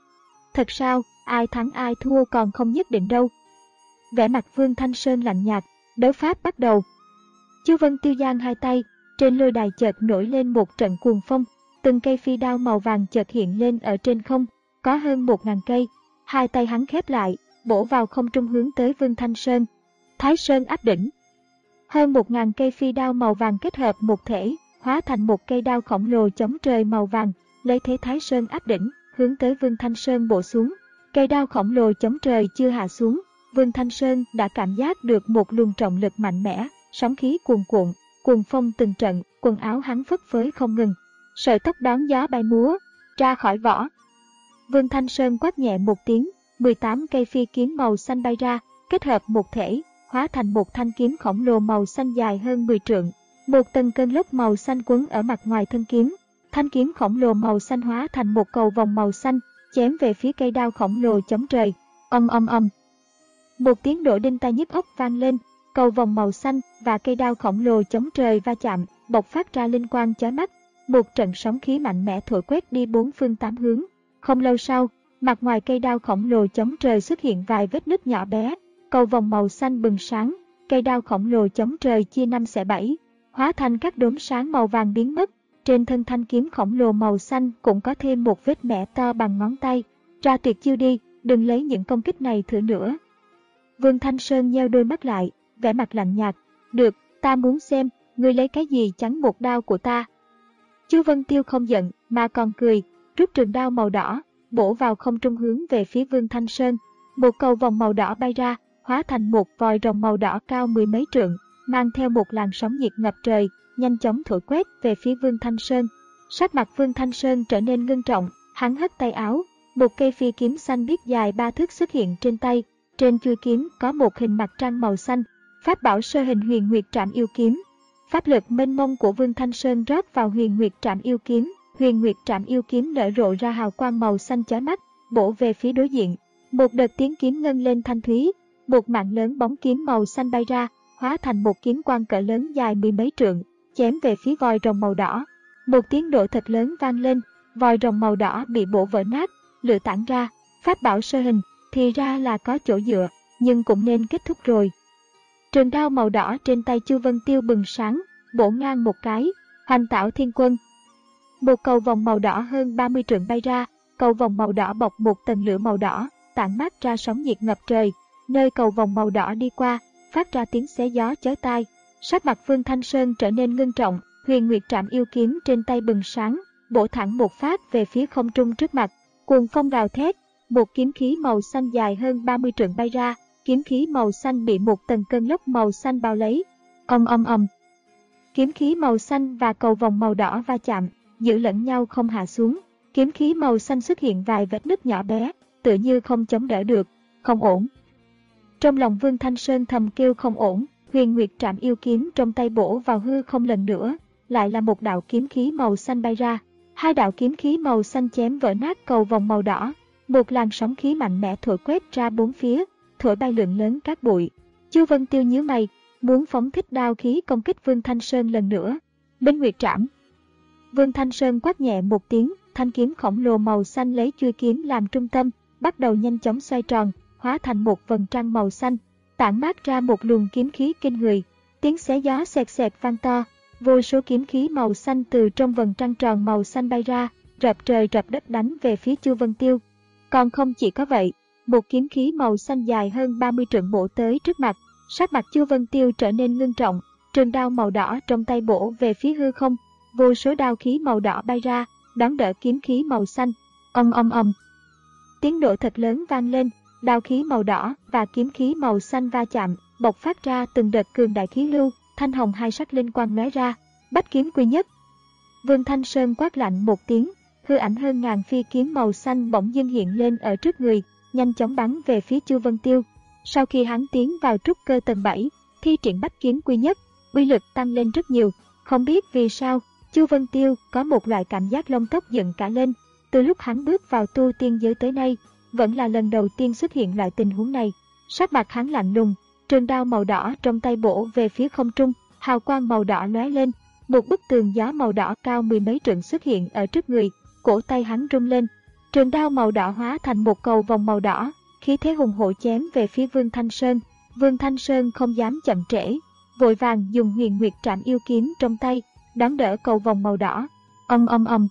Thật sao, ai thắng ai thua còn không nhất định đâu. Vẻ mặt Vương Thanh Sơn lạnh nhạt, đấu pháp bắt đầu. Chu Vân Tiêu giang hai tay, trên lôi đài chợt nổi lên một trận cuồng phong, từng cây phi đao màu vàng chợt hiện lên ở trên không, có hơn một ngàn cây. Hai tay hắn khép lại, bổ vào không trung hướng tới Vương Thanh Sơn. Thái Sơn áp đỉnh. Hơn một ngàn cây phi đao màu vàng kết hợp một thể, hóa thành một cây đao khổng lồ chống trời màu vàng, lấy thế Thái Sơn áp đỉnh, hướng tới Vương Thanh Sơn bổ xuống. Cây đao khổng lồ chống trời chưa hạ xuống, Vương Thanh Sơn đã cảm giác được một luồng trọng lực mạnh mẽ, sóng khí cuồn cuộn, cuồng phong từng trận, quần áo hắn phất phới không ngừng, sợi tóc đón gió bay múa, ra khỏi vỏ. Vương Thanh Sơn quát nhẹ một tiếng, mười tám cây phi kiếm màu xanh bay ra, kết hợp một thể, hóa thành một thanh kiếm khổng lồ màu xanh dài hơn mười trượng. Một tầng cơn lốc màu xanh quấn ở mặt ngoài thân kiếm, thanh kiếm khổng lồ màu xanh hóa thành một cầu vòng màu xanh, chém về phía cây đao khổng lồ chống trời. Ầm ầm ầm. Một tiếng nổ đinh tai nhức óc vang lên, cầu vòng màu xanh và cây đao khổng lồ chống trời va chạm, bộc phát ra linh quang chói mắt. Một trận sóng khí mạnh mẽ thổi quét đi bốn phương tám hướng. Không lâu sau, mặt ngoài cây đao khổng lồ chống trời xuất hiện vài vết nứt nhỏ bé, cầu vòng màu xanh bừng sáng, cây đao khổng lồ chống trời chia năm xẻ bảy, hóa thành các đốm sáng màu vàng biến mất. Trên thân thanh kiếm khổng lồ màu xanh cũng có thêm một vết mẻ to bằng ngón tay. Ra tuyệt chiêu đi, đừng lấy những công kích này thử nữa. Vương Thanh Sơn nheo đôi mắt lại, vẻ mặt lạnh nhạt. Được, ta muốn xem, ngươi lấy cái gì chắn một đao của ta. Chu Vân Tiêu không giận, mà còn cười, rút trường đao màu đỏ, bổ vào không trung hướng về phía Vương Thanh Sơn. Một cầu vòng màu đỏ bay ra, hóa thành một vòi rồng màu đỏ cao mười mấy trượng, mang theo một làn sóng nhiệt ngập trời, nhanh chóng thổi quét về phía Vương Thanh Sơn. Sắc mặt Vương Thanh Sơn trở nên ngưng trọng, hắn hất tay áo, một cây phi kiếm xanh biếc dài ba thước xuất hiện trên tay, trên chuôi kiếm có một hình mặt trăng màu xanh, pháp bảo sơ hình Huyền Nguyệt Trảm Yêu Kiếm. Pháp lực mênh mông của Vương Thanh Sơn rót vào Huyền Nguyệt Trảm Yêu Kiếm, Huyền Nguyệt Trảm Yêu Kiếm nở rộ ra hào quang màu xanh chói mắt, bổ về phía đối diện. Một đợt tiếng kiếm ngân lên thanh thúy, một mạng lớn bóng kiếm màu xanh bay ra, hóa thành một kiếm quang cỡ lớn dài mười mấy trượng, chém về phía vòi rồng màu đỏ. Một tiếng nổ thật lớn vang lên, vòi rồng màu đỏ bị bổ vỡ nát, lửa tản ra. Pháp bảo sơ hình thì ra là có chỗ dựa, nhưng cũng nên kết thúc rồi. Trường đao màu đỏ trên tay Chu Vân Tiêu bừng sáng, bổ ngang một cái, Hoành Tảo Thiên Quân. Một cầu vòng màu đỏ hơn ba mươi trượng bay ra, cầu vòng màu đỏ bọc một tầng lửa màu đỏ, tản mát ra sóng nhiệt ngập trời. Nơi cầu vòng màu đỏ đi qua, phát ra tiếng xé gió chói tai. Sắc mặt Vương Thanh Sơn trở nên ngưng trọng, Huyền Nguyệt Trảm Yêu Kiếm trên tay bừng sáng, bổ thẳng một phát về phía không trung trước mặt. Cuồng phong gào thét, một kiếm khí màu xanh dài hơn ba mươi trượng bay ra, kiếm khí màu xanh bị một tầng cơn lốc màu xanh bao lấy. Ầm ầm ầm. Kiếm khí màu xanh và cầu vòng màu đỏ va chạm, giữ lẫn nhau không hạ xuống. Kiếm khí màu xanh xuất hiện vài vết nứt nhỏ bé, tựa như không chống đỡ được. Không ổn. Trong lòng Vương Thanh Sơn thầm kêu không ổn, Huyền Nguyệt Trảm Yêu Kiếm trong tay bổ vào hư không lần nữa, lại là một đạo kiếm khí màu xanh bay ra. Hai đạo kiếm khí màu xanh chém vỡ nát cầu vòng màu đỏ, một làn sóng khí mạnh mẽ thổi quét ra bốn phía, thổi bay lượng lớn cát bụi. Chu Vân Tiêu nhíu mày, muốn phóng thích đao khí công kích Vương Thanh Sơn lần nữa. Minh Nguyệt Trảm. Vương Thanh Sơn quát nhẹ một tiếng, thanh kiếm khổng lồ màu xanh lấy chuôi kiếm làm trung tâm, bắt đầu nhanh chóng xoay tròn, hóa thành một vầng trăng màu xanh, tản mát ra một luồng kiếm khí kinh người. Tiếng xé gió xẹt xẹt vang to, vô số kiếm khí màu xanh từ trong vầng trăng tròn màu xanh bay ra, rập trời rập đất đánh về phía Chu Vân Tiêu. Còn không chỉ có vậy, một kiếm khí màu xanh dài hơn ba mươi trượng bổ tới trước mặt, sắc mặt Chu Vân Tiêu trở nên ngưng trọng, trường đao màu đỏ trong tay bổ về phía hư không, vô số đao khí màu đỏ bay ra, đón đỡ kiếm khí màu xanh. Ầm ầm ầm. Tiếng nổ thật lớn vang lên, đao khí màu đỏ và kiếm khí màu xanh va chạm, bộc phát ra từng đợt cường đại khí lưu, thanh hồng hai sắc linh quang lóe ra. Bách kiếm quy nhất. Vương Thanh Sơn quát lạnh một tiếng, hư ảnh hơn ngàn phi kiếm màu xanh bỗng dưng hiện lên ở trước người, nhanh chóng bắn về phía Chu Vân Tiêu. Sau khi hắn tiến vào trúc cơ tầng bảy, thi triển bách kiếm quy nhất, uy lực tăng lên rất nhiều. Không biết vì sao, Chu Vân Tiêu có một loại cảm giác lông tóc dựng cả lên. Từ lúc hắn bước vào tu tiên giới tới nay, vẫn là lần đầu tiên xuất hiện loại tình huống này. Sắc mặt hắn lạnh lùng, trường đao màu đỏ trong tay bổ về phía không trung, hào quang màu đỏ lóe lên, một bức tường gió màu đỏ cao mười mấy trượng xuất hiện ở trước người, cổ tay hắn rung lên, trường đao màu đỏ hóa thành một cầu vòng màu đỏ, khí thế hùng hổ chém về phía Vương Thanh Sơn. Vương Thanh Sơn không dám chậm trễ, vội vàng dùng Huyền Nguyệt Trảm Yêu Kiếm trong tay, đón đỡ cầu vòng màu đỏ. Ầm ầm ầm.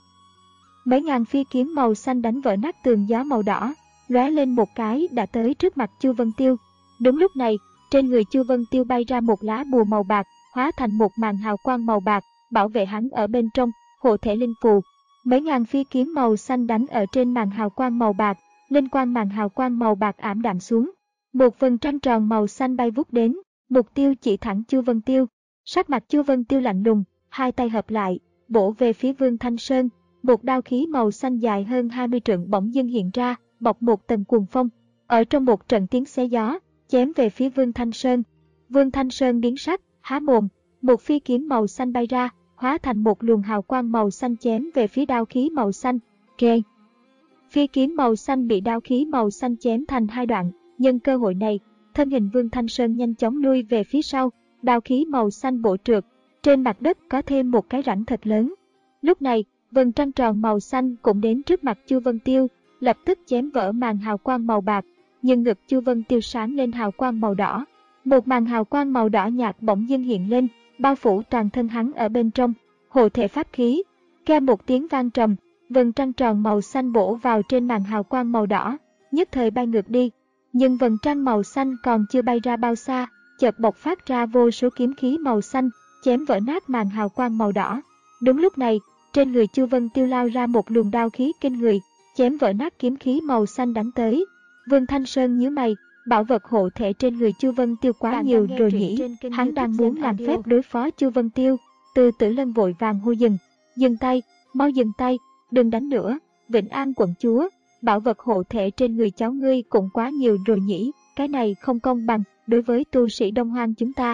Mấy ngàn phi kiếm màu xanh đánh vỡ nát tường gió màu đỏ, lóe lên một cái đã tới trước mặt Chu Vân Tiêu. Đúng lúc này, trên người Chu Vân Tiêu bay ra một lá bùa màu bạc, hóa thành một màn hào quang màu bạc, bảo vệ hắn ở bên trong, hộ thể linh phù. Mấy ngàn phi kiếm màu xanh đánh ở trên màn hào quang màu bạc, linh quang màn hào quang màu bạc ảm đạm xuống. Một vầng trăng tròn màu xanh bay vút đến, mục tiêu chỉ thẳng Chu Vân Tiêu. Sắc mặt Chu Vân Tiêu lạnh lùng, hai tay hợp lại, bổ về phía Vương Thanh Sơn. Một đao khí màu xanh dài hơn hai mươi trượng bỗng dưng hiện ra, bọc một tầng cuồng phong. Ở trong một trận tiếng xé gió, chém về phía Vương Thanh Sơn. Vương Thanh Sơn biến sắc, há mồm, một phi kiếm màu xanh bay ra, hóa thành một luồng hào quang màu xanh chém về phía đao khí màu xanh. Kê! Phi kiếm màu xanh bị đao khí màu xanh chém thành hai đoạn. Nhân cơ hội này, thân hình Vương Thanh Sơn nhanh chóng lui về phía sau, đao khí màu xanh bổ trượt. Trên mặt đất có thêm một cái rãnh thật lớn. Lúc này, vầng trăng tròn màu xanh cũng đến trước mặt Chu Vân Tiêu, lập tức chém vỡ màn hào quang màu bạc, nhưng ngực Chu Vân Tiêu sáng lên hào quang màu đỏ. Một màn hào quang màu đỏ nhạt bỗng dưng hiện lên, bao phủ toàn thân hắn ở bên trong, hộ thể pháp khí. Kêu một tiếng vang trầm, vầng trăng tròn màu xanh bổ vào trên màn hào quang màu đỏ, nhất thời bay ngược đi. Nhưng vầng trăng màu xanh còn chưa bay ra bao xa, chợt bộc phát ra vô số kiếm khí màu xanh, chém vỡ nát màn hào quang màu đỏ. Đúng lúc này, trên người Chu Vân Tiêu lao ra một luồng đao khí kinh người, chém vỡ nát kiếm khí màu xanh đánh tới. Vương Thanh Sơn nhíu mày, bảo vật hộ thể trên người Chu Vân Tiêu quá Bạn nhiều rồi nhỉ? Hắn đang muốn làm audio. Phép đối phó Chu Vân Tiêu. Từ Tử Lân vội vàng hô dừng, dừng tay, mau dừng tay, đừng đánh nữa. Vĩnh An quận chúa, bảo vật hộ thể trên người cháu ngươi cũng quá nhiều rồi nhỉ, cái này không công bằng đối với tu sĩ Đông Hoang chúng ta.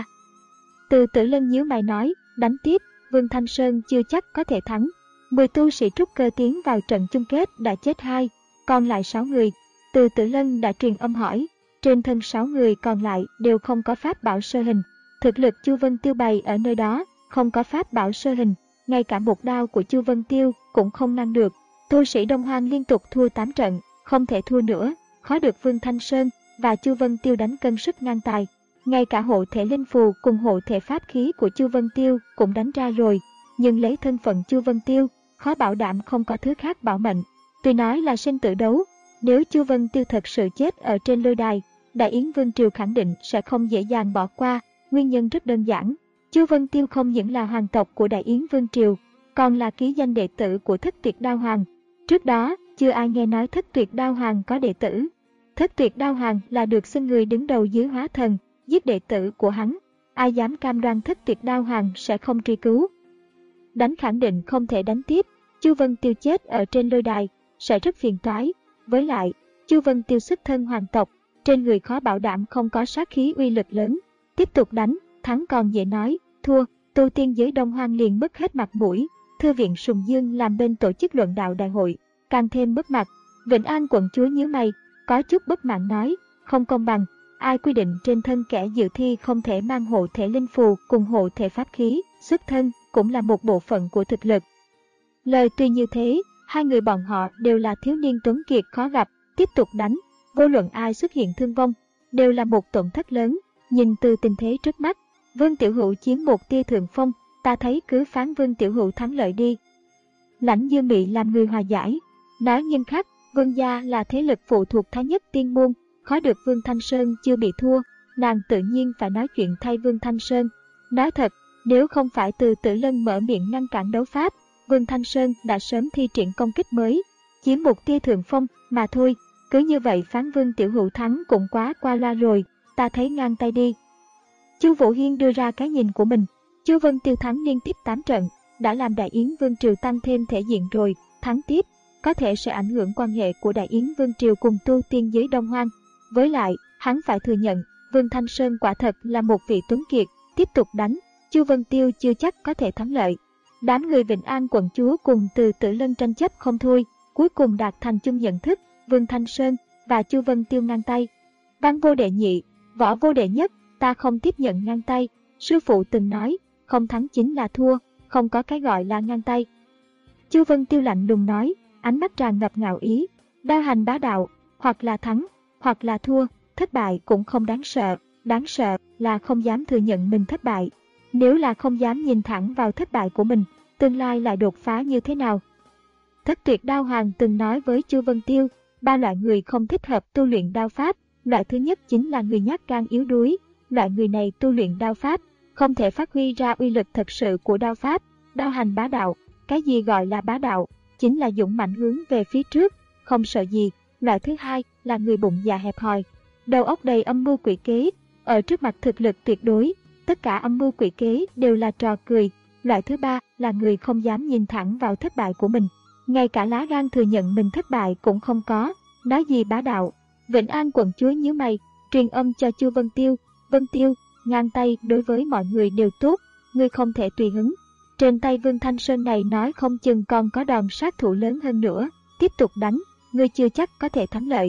Từ Tử Lân nhíu mày nói, đánh tiếp, Vương Thanh Sơn chưa chắc có thể thắng. mười tu sĩ trúc cơ tiến vào trận chung kết đã chết hai, còn lại sáu người. Từ Tử Lân đã truyền âm hỏi, trên thân sáu người còn lại đều không có pháp bảo sơ hình. Thực lực Chu Vân Tiêu bày ở nơi đó, không có pháp bảo sơ hình, ngay cả một đao của Chu Vân Tiêu cũng không ngăn được. Tu sĩ Đông Hoang liên tục thua tám trận, không thể thua nữa, khó được Vương Thanh Sơn và Chu Vân Tiêu đánh cân sức ngang tài. Ngay cả hộ thể linh phù cùng hộ thể pháp khí của Chu Vân Tiêu cũng đánh ra rồi, nhưng lấy thân phận Chu Vân Tiêu, khó bảo đảm không có thứ khác bảo mệnh. Tuy nói là sinh tử đấu, nếu Chu Vân Tiêu thật sự chết ở trên lôi đài, Đại Yến Vương Triều khẳng định sẽ không dễ dàng bỏ qua, nguyên nhân rất đơn giản. Chu Vân Tiêu không những là hoàng tộc của Đại Yến Vương Triều, còn là ký danh đệ tử của Thất Tuyệt Đao Hoàng. Trước đó, chưa ai nghe nói Thất Tuyệt Đao Hoàng có đệ tử. Thất Tuyệt Đao Hoàng là được xưng người đứng đầu dưới hóa thần, giết đệ tử của hắn. Ai dám cam đoan Thất Tuyệt Đao Hoàng sẽ không truy cứu. Đánh khẳng định không thể đánh tiếp, Chu Vân Tiêu chết ở trên lôi đài, sẽ rất phiền toái. Với lại, Chu Vân Tiêu xuất thân hoàng tộc, trên người khó bảo đảm không có sát khí uy lực lớn. Tiếp tục đánh, thắng còn dễ nói, thua, tu tiên giới Đông Hoang liền mất hết mặt mũi. Thư viện Sùng Dương làm bên tổ chức luận đạo đại hội, càng thêm mất mặt. Vĩnh An quận chúa nhíu mày, có chút bất mãn nói, không công bằng, ai quy định trên thân kẻ dự thi không thể mang hộ thể linh phù cùng hộ thể pháp khí, xuất thân cũng là một bộ phận của thực lực. Lời tuy như thế, hai người bọn họ đều là thiếu niên tuấn kiệt khó gặp, tiếp tục đánh, vô luận ai xuất hiện thương vong, đều là một tổn thất lớn. Nhìn từ tình thế trước mắt, Vương Tiểu Hữu chiếm một tia thượng phong, ta thấy cứ phán Vương Tiểu Hữu thắng lợi đi. Lãnh Dương Mị làm người hòa giải, nói nghiêm khắc, Vương gia là thế lực phụ thuộc Thái Nhất Tiên môn, khó được Vương Thanh Sơn chưa bị thua, nàng tự nhiên phải nói chuyện thay Vương Thanh Sơn. Nói thật, nếu không phải Từ Tử Lân mở miệng ngăn cản đấu pháp, Vương Thanh Sơn đã sớm thi triển công kích mới, chiếm một tia thượng phong mà thôi. Cứ như vậy phán Vương Tiểu Hữu thắng cũng quá qua loa rồi, ta thấy ngang tay đi. Chu Vũ Hiên đưa ra cái nhìn của mình. Chu Vân Tiêu thắng liên tiếp tám trận, đã làm Đại Yến Vương Triều tăng thêm thể diện rồi, thắng tiếp, có thể sẽ ảnh hưởng quan hệ của Đại Yến Vương Triều cùng tu tiên giới Đông Hoang. Với lại, hắn phải thừa nhận, Vương Thanh Sơn quả thật là một vị tuấn kiệt, tiếp tục đánh, Chu Vân Tiêu chưa chắc có thể thắng lợi. Đám người Vĩnh An quận chúa cùng Từ Tử Lân tranh chấp không thôi, cuối cùng đạt thành chung nhận thức, Vương Thanh Sơn và Chu Vân Tiêu ngang tay. Văn vô đệ nhị, võ vô đệ nhất, ta không tiếp nhận ngang tay, sư phụ từng nói, không thắng chính là thua, không có cái gọi là ngang tay. Chu Vân Tiêu lạnh lùng nói, ánh mắt tràn ngập ngạo ý, đao hành bá đạo, hoặc là thắng, hoặc là thua, thất bại cũng không đáng sợ, đáng sợ là không dám thừa nhận mình thất bại. Nếu là không dám nhìn thẳng vào thất bại của mình, tương lai lại đột phá như thế nào? Thất Tuyệt Đao Hoàng từng nói với Chu Vân Tiêu, ba loại người không thích hợp tu luyện đao pháp, loại thứ nhất chính là người nhát gan yếu đuối, loại người này tu luyện đao pháp, không thể phát huy ra uy lực thật sự của đao pháp, đao hành bá đạo. Cái gì gọi là bá đạo? Chính là dũng mãnh hướng về phía trước, không sợ gì. Loại thứ hai là người bụng dạ hẹp hòi, đầu óc đầy âm mưu quỷ kế, ở trước mặt thực lực tuyệt đối, tất cả âm mưu quỷ kế đều là trò cười. Loại thứ ba là người không dám nhìn thẳng vào thất bại của mình, ngay cả lá gan thừa nhận mình thất bại cũng không có, nói gì bá đạo. Vĩnh An quận chúa nhíu mày, truyền âm cho Chu Vân Tiêu, Vân Tiêu, ngang tay đối với mọi người đều tốt, ngươi không thể tùy hứng. Trên tay Vương Thanh Sơn này nói không chừng còn có đòn sát thủ lớn hơn nữa, tiếp tục đánh, ngươi chưa chắc có thể thắng lợi.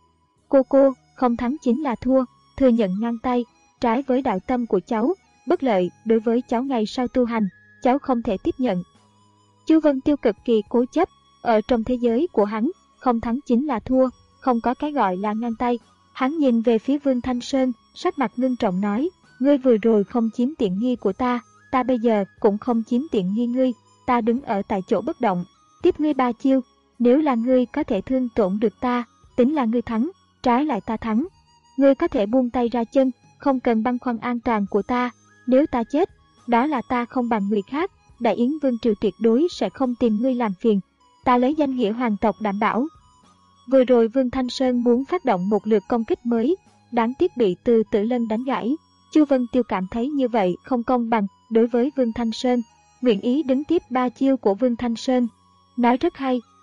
Cô cô, không thắng chính là thua, thừa nhận ngang tay, trái với đạo tâm của cháu, bất lợi đối với cháu ngày sau tu hành, cháu không thể tiếp nhận. Chu Vân Tiêu cực kỳ cố chấp, ở trong thế giới của hắn, không thắng chính là thua, không có cái gọi là ngang tay. Hắn nhìn về phía Vương Thanh Sơn, sắc mặt ngưng trọng nói, ngươi vừa rồi không chiếm tiện nghi của ta, ta bây giờ cũng không chiếm tiện nghi ngươi, ta đứng ở tại chỗ bất động, tiếp ngươi ba chiêu, nếu là ngươi có thể thương tổn được ta, tính là ngươi thắng, trái lại ta thắng. Ngươi có thể buông tay ra chân, không cần băn khoăn an toàn của ta, nếu ta chết, đó là ta không bằng người khác, Đại Yến Vương Triều tuyệt đối sẽ không tìm ngươi làm phiền, ta lấy danh nghĩa hoàng tộc đảm bảo. Vừa rồi Vương Thanh Sơn muốn phát động một lượt công kích mới, đáng tiếc bị Từ Tử Lân đánh gãy. Chu Vân Tiêu cảm thấy như vậy không công bằng đối với Vương Thanh Sơn, nguyện ý đứng tiếp ba chiêu của Vương Thanh Sơn. Nói rất hay,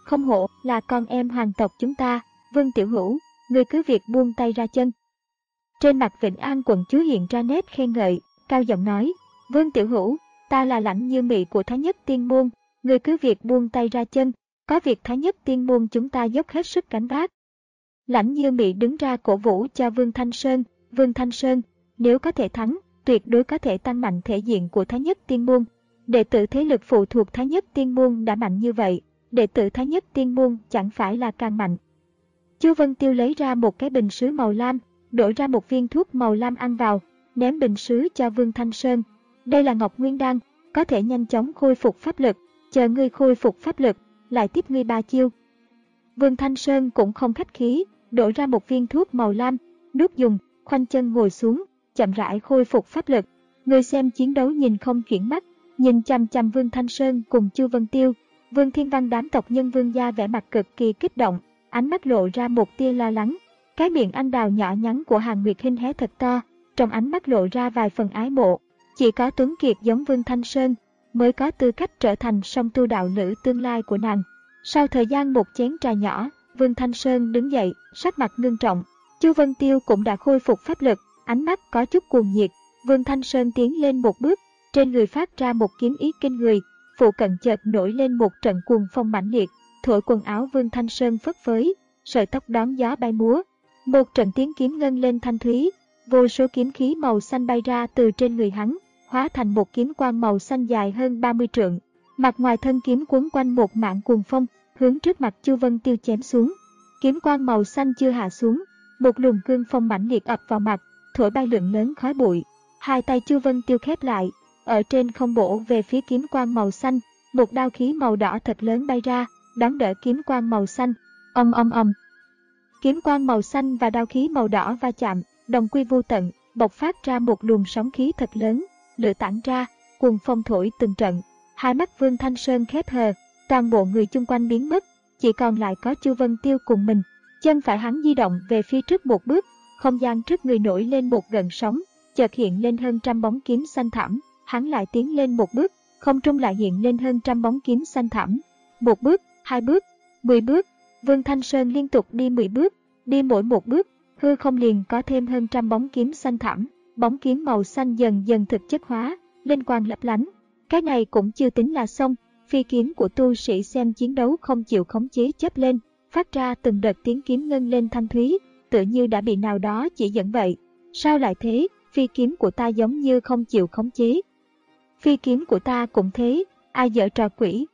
không hổ là con em hoàng tộc chúng ta, Vương Tiểu Hữu, ngươi cứ việc buông tay ra chân. Trên mặt Vĩnh An quận chúa hiện ra nét khen ngợi, cao giọng nói, Vương Tiểu Hữu, ta là Lãnh Như Mị của Thái Nhất Tiên Môn, ngươi cứ việc buông tay ra chân, có việc Thái Nhất Tiên Môn chúng ta dốc hết sức gánh vác. Lãnh Như Mị đứng ra cổ vũ cho Vương Thanh Sơn, Vương Thanh Sơn, nếu có thể thắng, tuyệt đối có thể tăng mạnh thể diện của Thái Nhất Tiên Môn. Đệ tử thế lực phụ thuộc Thái Nhất Tiên Môn đã mạnh như vậy, đệ tử Thái Nhất Tiên Môn chẳng phải là càng mạnh. Chu Vân Tiêu lấy ra một cái bình sứ màu lam, đổ ra một viên thuốc màu lam ăn vào, ném bình sứ cho Vương Thanh Sơn. Đây là Ngọc Nguyên Đan, có thể nhanh chóng khôi phục pháp lực, chờ ngươi khôi phục pháp lực, lại tiếp ngươi ba chiêu. Vương Thanh Sơn cũng không khách khí, đổ ra một viên thuốc màu lam, nuốt dùng, khoanh chân ngồi xuống, chậm rãi khôi phục pháp lực. Người xem chiến đấu nhìn không chuyển mắt, nhìn chằm chằm Vương Thanh Sơn cùng Chu Vân Tiêu. Vương Thiên Văn đám tộc nhân Vương gia vẻ mặt cực kỳ kích động, ánh mắt lộ ra một tia lo lắng. Cái miệng anh đào nhỏ nhắn của Hàn Nguyệt Hinh hé thật to, trong ánh mắt lộ ra vài phần ái mộ. Chỉ có Tuấn Kiệt giống Vương Thanh Sơn mới có tư cách trở thành song tu đạo nữ tương lai của nàng. Sau thời gian một chén trà nhỏ, Vương Thanh Sơn đứng dậy, sắc mặt ngưng trọng. Chu Vân Tiêu cũng đã khôi phục pháp lực, ánh mắt có chút cuồng nhiệt. Vương Thanh Sơn tiến lên một bước, trên người phát ra một kiếm ý kinh người, phụ cận chợt nổi lên một trận cuồng phong mãnh liệt, thổi quần áo Vương Thanh Sơn phất phới, sợi tóc đón gió bay múa. Một trận tiếng kiếm ngân lên thanh thúy, vô số kiếm khí màu xanh bay ra từ trên người hắn, hóa thành một kiếm quang màu xanh dài hơn ba mươi trượng. Mặt ngoài thân kiếm quấn quanh một mảng cuồng phong, hướng trước mặt Chu Vân Tiêu chém xuống. Kiếm quang màu xanh chưa hạ xuống, một luồng cương phong mãnh liệt ập vào mặt, thổi bay lượng lớn khói bụi. Hai tay Chu Vân Tiêu khép lại, ở trên không bổ về phía kiếm quang màu xanh, một đao khí màu đỏ thật lớn bay ra, đón đỡ kiếm quang màu xanh. Ầm ầm ầm. Kiếm quang màu xanh và đao khí màu đỏ va chạm, đồng quy vô tận, bộc phát ra một luồng sóng khí thật lớn, lửa tản ra, cuồng phong thổi từng trận. Hai mắt Vương Thanh Sơn khép hờ, toàn bộ người chung quanh biến mất, chỉ còn lại có Chu Vân Tiêu cùng mình. Chân phải hắn di động về phía trước một bước, không gian trước người nổi lên một gợn sóng, chợt hiện lên hơn trăm bóng kiếm xanh thẳm. Hắn lại tiến lên một bước, không trung lại hiện lên hơn trăm bóng kiếm xanh thẳm. Một bước, hai bước, mười bước, Vương Thanh Sơn liên tục đi mười bước, đi mỗi một bước, hư không liền có thêm hơn trăm bóng kiếm xanh thẳm. Bóng kiếm màu xanh dần dần thực chất hóa, linh quang lấp lánh. Cái này cũng chưa tính là xong, phi kiếm của tu sĩ xem chiến đấu không chịu khống chế chớp lên, phát ra từng đợt tiếng kiếm ngân lên thanh thúy, tựa như đã bị nào đó chỉ dẫn vậy. Sao lại thế, phi kiếm của ta giống như không chịu khống chế. Phi kiếm của ta cũng thế, ai giở trò quỷ.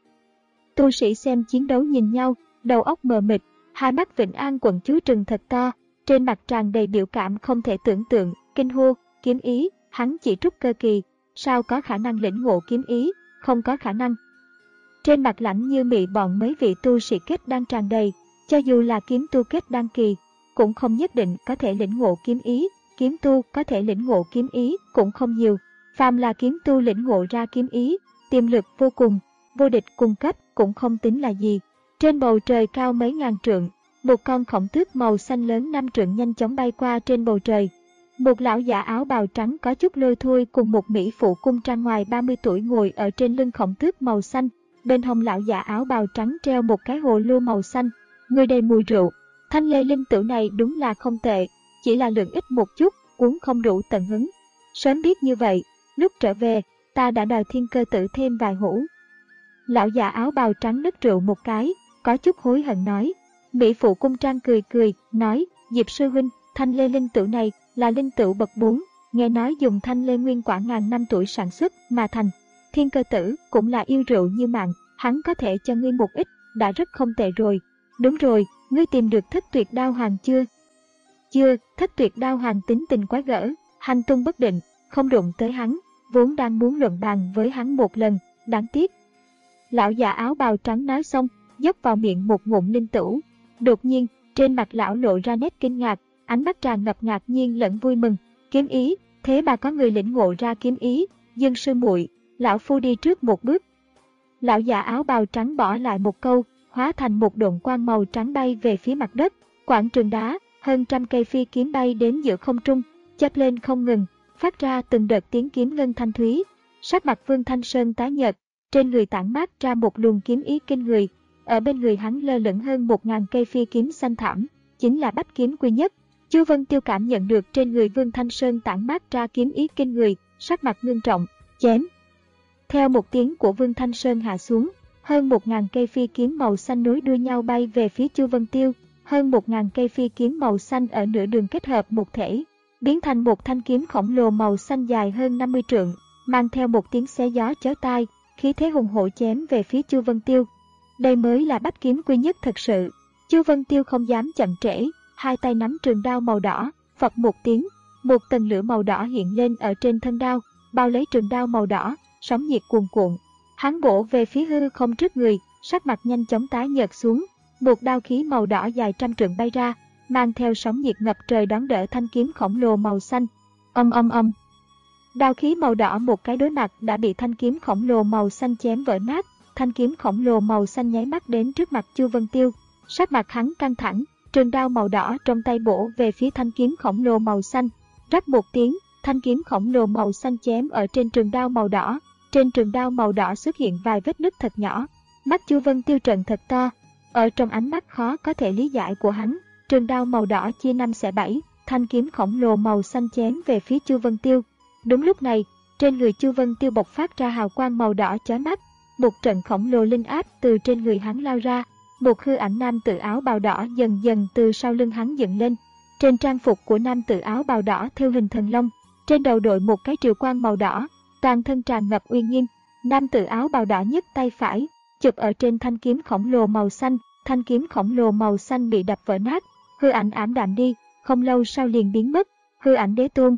Tu sĩ xem chiến đấu nhìn nhau, đầu óc mờ mịt, hai mắt Vĩnh An quận chúa trừng thật to, trên mặt tràn đầy biểu cảm không thể tưởng tượng, kinh hô, kiếm ý, hắn chỉ trúc cơ kỳ, sao có khả năng lĩnh ngộ kiếm ý, không có khả năng. Trên mặt Lãnh Như Mị bọn mấy vị tu sĩ kết đan tràn đầy, cho dù là kiếm tu kết đan kỳ, cũng không nhất định có thể lĩnh ngộ kiếm ý, kiếm tu có thể lĩnh ngộ kiếm ý cũng không nhiều. Phàm là kiếm tu lĩnh ngộ ra kiếm ý, tiềm lực vô cùng, vô địch cung cấp cũng không tính là gì. Trên bầu trời cao mấy ngàn trượng, một con khổng tước màu xanh lớn năm trượng nhanh chóng bay qua trên bầu trời. Một lão giả áo bào trắng có chút lôi thôi cùng một mỹ phụ cung trang ngoài ba mươi tuổi ngồi ở trên lưng khổng tước màu xanh. Bên hông lão giả áo bào trắng treo một cái hồ lô màu xanh, người đầy mùi rượu. Thanh lê linh tửu này đúng là không tệ, chỉ là lượng ít một chút, uống không đủ tận hứng. Sớm biết như vậy, lúc trở về, ta đã đòi thiên cơ tử thêm vài hũ. Lão già áo bào trắng nứt rượu một cái, có chút hối hận nói. Mỹ phụ cung trang cười cười, nói, Diệp sư huynh, thanh lê linh tửu này là linh tửu bậc bốn, nghe nói dùng thanh lê nguyên quả ngàn năm tuổi sản xuất mà thành. Thiên cơ tử cũng là yêu rượu như mạng, hắn có thể cho ngươi một ít, đã rất không tệ rồi. Đúng rồi, ngươi tìm được thất tuyệt đao hoàng chưa? Chưa, thất tuyệt đao hoàng tính tình quái gở, hành tung bất định, không đụng tới hắn, vốn đang muốn luận bàn với hắn một lần, đáng tiếc. Lão già áo bào trắng nói xong, dốc vào miệng một ngụm linh tửu. Đột nhiên, trên mặt lão lộ ra nét kinh ngạc, ánh mắt tràn ngập ngạc nhiên lẫn vui mừng. Kiếm ý, thế mà có người lĩnh ngộ ra kiếm ý, Dương sư muội, lão phu đi trước một bước. Lão già áo bào trắng bỏ lại một câu, hóa thành một độn quang màu trắng bay về phía mặt đất. Quảng trường đá, hơn trăm cây phi kiếm bay đến giữa không trung, chớp lên không ngừng, phát ra từng đợt tiếng kiếm ngân thanh thúy. Sắc mặt Vương Thanh Sơn tái nhợt, trên người tản mát ra một luồng kiếm ý kinh người. Ở bên người hắn lơ lửng hơn một ngàn cây phi kiếm xanh thẳm, chính là bách kiếm quy nhất. Chu Vân Tiêu cảm nhận được trên người Vương Thanh Sơn tản mát ra kiếm ý kinh người, sắc mặt ngưng trọng, chém. Theo một tiếng của Vương Thanh Sơn hạ xuống, hơn một ngàn cây phi kiếm màu xanh nối đuôi nhau bay về phía Chu Vân Tiêu, hơn một ngàn cây phi kiếm màu xanh ở nửa đường kết hợp một thể, biến thành một thanh kiếm khổng lồ màu xanh dài hơn năm mươi trượng, mang theo một tiếng xé gió chói tai, khí thế hùng hổ chém về phía Chu Vân Tiêu. Đây mới là bách kiếm quy nhất thật sự. Chu Vân Tiêu không dám chậm trễ, hai tay nắm trường đao màu đỏ, phập một tiếng, một tầng lửa màu đỏ hiện lên ở trên thân đao, bao lấy trường đao màu đỏ, sóng nhiệt cuồn cuộn. Hắn bổ về phía hư không trước người, sắc mặt nhanh chóng tái nhợt xuống, một đao khí màu đỏ dài trăm trượng bay ra, mang theo sóng nhiệt ngập trời đón đỡ thanh kiếm khổng lồ màu xanh. Ầm ầm ầm. Đao khí màu đỏ một cái đối mặt đã bị thanh kiếm khổng lồ màu xanh chém vỡ nát, thanh kiếm khổng lồ màu xanh nháy mắt đến trước mặt Chu Vân Tiêu, sắc mặt hắn căng thẳng, trường đao màu đỏ trong tay bổ về phía thanh kiếm khổng lồ màu xanh. Rắc một tiếng, thanh kiếm khổng lồ màu xanh chém ở trên trường đao màu đỏ, trên trường đao màu đỏ xuất hiện vài vết nứt thật nhỏ. Mắt Chu Vân Tiêu trợn thật to, ở trong ánh mắt khó có thể lý giải của hắn, trường đao màu đỏ chia năm xẻ bảy, thanh kiếm khổng lồ màu xanh chém về phía Chu Vân Tiêu. Đúng lúc này, trên người Chu Vân Tiêu bộc phát ra hào quang màu đỏ chói mắt, một trận khổng lồ linh áp từ trên người hắn lao ra, một hư ảnh nam tử áo bào đỏ dần dần từ sau lưng hắn dựng lên. Trên trang phục của nam tử áo bào đỏ thêu hình thần long, trên đầu đội một cái triều quan màu đỏ, toàn thân tràn ngập uy nghiêm. Nam tử áo bào đỏ nhấc tay phải, chụp ở trên thanh kiếm khổng lồ màu xanh, thanh kiếm khổng lồ màu xanh bị đập vỡ nát, hư ảnh ảm đạm đi, không lâu sau liền biến mất. Hư ảnh đế tôn.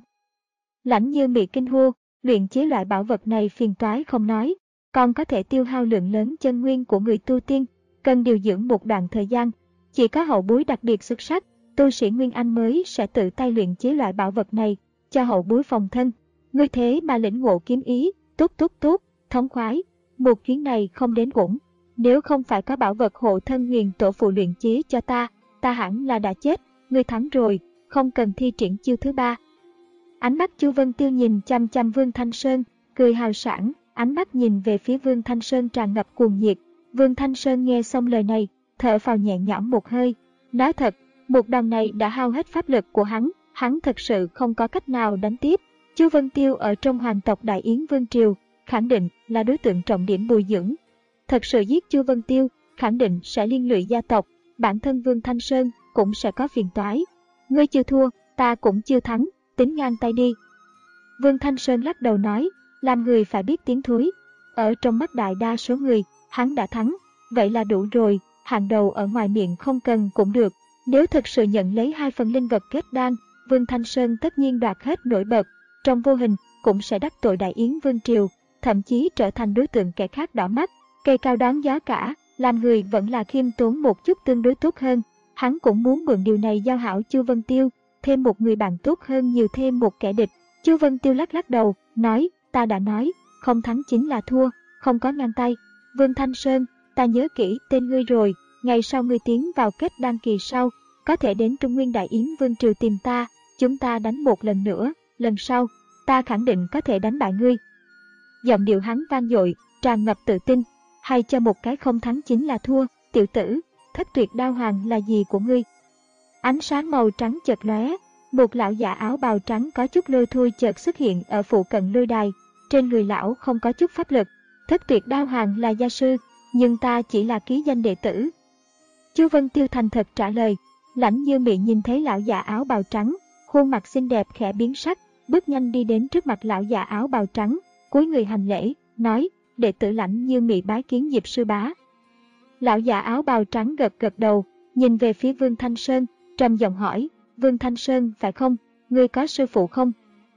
Lãnh Như Mị kinh hô, luyện chế loại bảo vật này phiền toái không nói, còn có thể tiêu hao lượng lớn chân nguyên của người tu tiên, cần điều dưỡng một đoạn thời gian. Chỉ có hậu bối đặc biệt xuất sắc, tu sĩ Nguyên Anh mới sẽ tự tay luyện chế loại bảo vật này, cho hậu bối phòng thân. Ngươi thế mà lĩnh ngộ kiếm ý, tốt tốt tốt, thống khoái. Một chuyến này không đến uổng. Nếu không phải có bảo vật hộ thân huyền tổ phụ luyện chế cho ta, ta hẳn là đã chết. Ngươi thắng rồi, không cần thi triển chiêu thứ ba. Ánh mắt Chu Vân Tiêu nhìn chăm chăm Vương Thanh Sơn, cười hào sảng, ánh mắt nhìn về phía Vương Thanh Sơn tràn ngập cuồng nhiệt. Vương Thanh Sơn nghe xong lời này, thở phào nhẹ nhõm một hơi. Nói thật, một đòn này đã hao hết pháp lực của hắn, hắn thật sự không có cách nào đánh tiếp. Chu Vân Tiêu ở trong hoàng tộc Đại Yến Vương Triều, khẳng định là đối tượng trọng điểm bồi dưỡng. Thật sự giết Chu Vân Tiêu, khẳng định sẽ liên lụy gia tộc, bản thân Vương Thanh Sơn cũng sẽ có phiền toái. Ngươi chưa thua, ta cũng chưa thắng, tính ngang tay đi. Vương Thanh Sơn lắc đầu nói, làm người phải biết tiếng thối. Ở trong mắt đại đa số người, hắn đã thắng, vậy là đủ rồi, hàng đầu ở ngoài miệng không cần cũng được. Nếu thực sự nhận lấy hai phần linh vật kết đan, Vương Thanh Sơn tất nhiên đoạt hết nổi bật, trong vô hình cũng sẽ đắc tội Đại Yến Vương Triều, thậm chí trở thành đối tượng kẻ khác đỏ mắt. Cây cao đón gió cả, làm người vẫn là khiêm tốn một chút tương đối tốt hơn. Hắn cũng muốn mượn điều này giao hảo Chu Vân Tiêu, thêm một người bạn tốt hơn nhiều thêm một kẻ địch. Chu Vân Tiêu lắc lắc đầu, nói, ta đã nói, không thắng chính là thua, không có ngang tay. Vương Thanh Sơn, ta nhớ kỹ tên ngươi rồi, ngày sau ngươi tiến vào kết đan kỳ sau, có thể đến Trung Nguyên Đại Yến Vương Triều tìm ta, chúng ta đánh một lần nữa, lần sau, ta khẳng định có thể đánh bại ngươi. Giọng điệu hắn vang dội, tràn ngập tự tin, hay cho một cái không thắng chính là thua, tiểu tử, thất tuyệt đao hoàng là gì của ngươi? Ánh sáng màu trắng chợt lóe, một lão giả áo bào trắng có chút lôi thôi chợt xuất hiện ở phụ cận lôi đài, trên người lão không có chút pháp lực. Thất tuyệt đao hoàng là gia sư, nhưng ta chỉ là ký danh đệ tử. Chu Vân Tiêu thành thật trả lời. Lãnh Như Mị nhìn thấy lão giả áo bào trắng, khuôn mặt xinh đẹp khẽ biến sắc, bước nhanh đi đến trước mặt lão giả áo bào trắng, cúi người hành lễ, nói, đệ tử Lãnh Như Mị bái kiến Diệp sư bá. Lão giả áo bào trắng gật gật đầu, nhìn về phía Vương Thanh Sơn, trầm giọng hỏi, Vương Thanh Sơn phải không, ngươi có sư phụ không?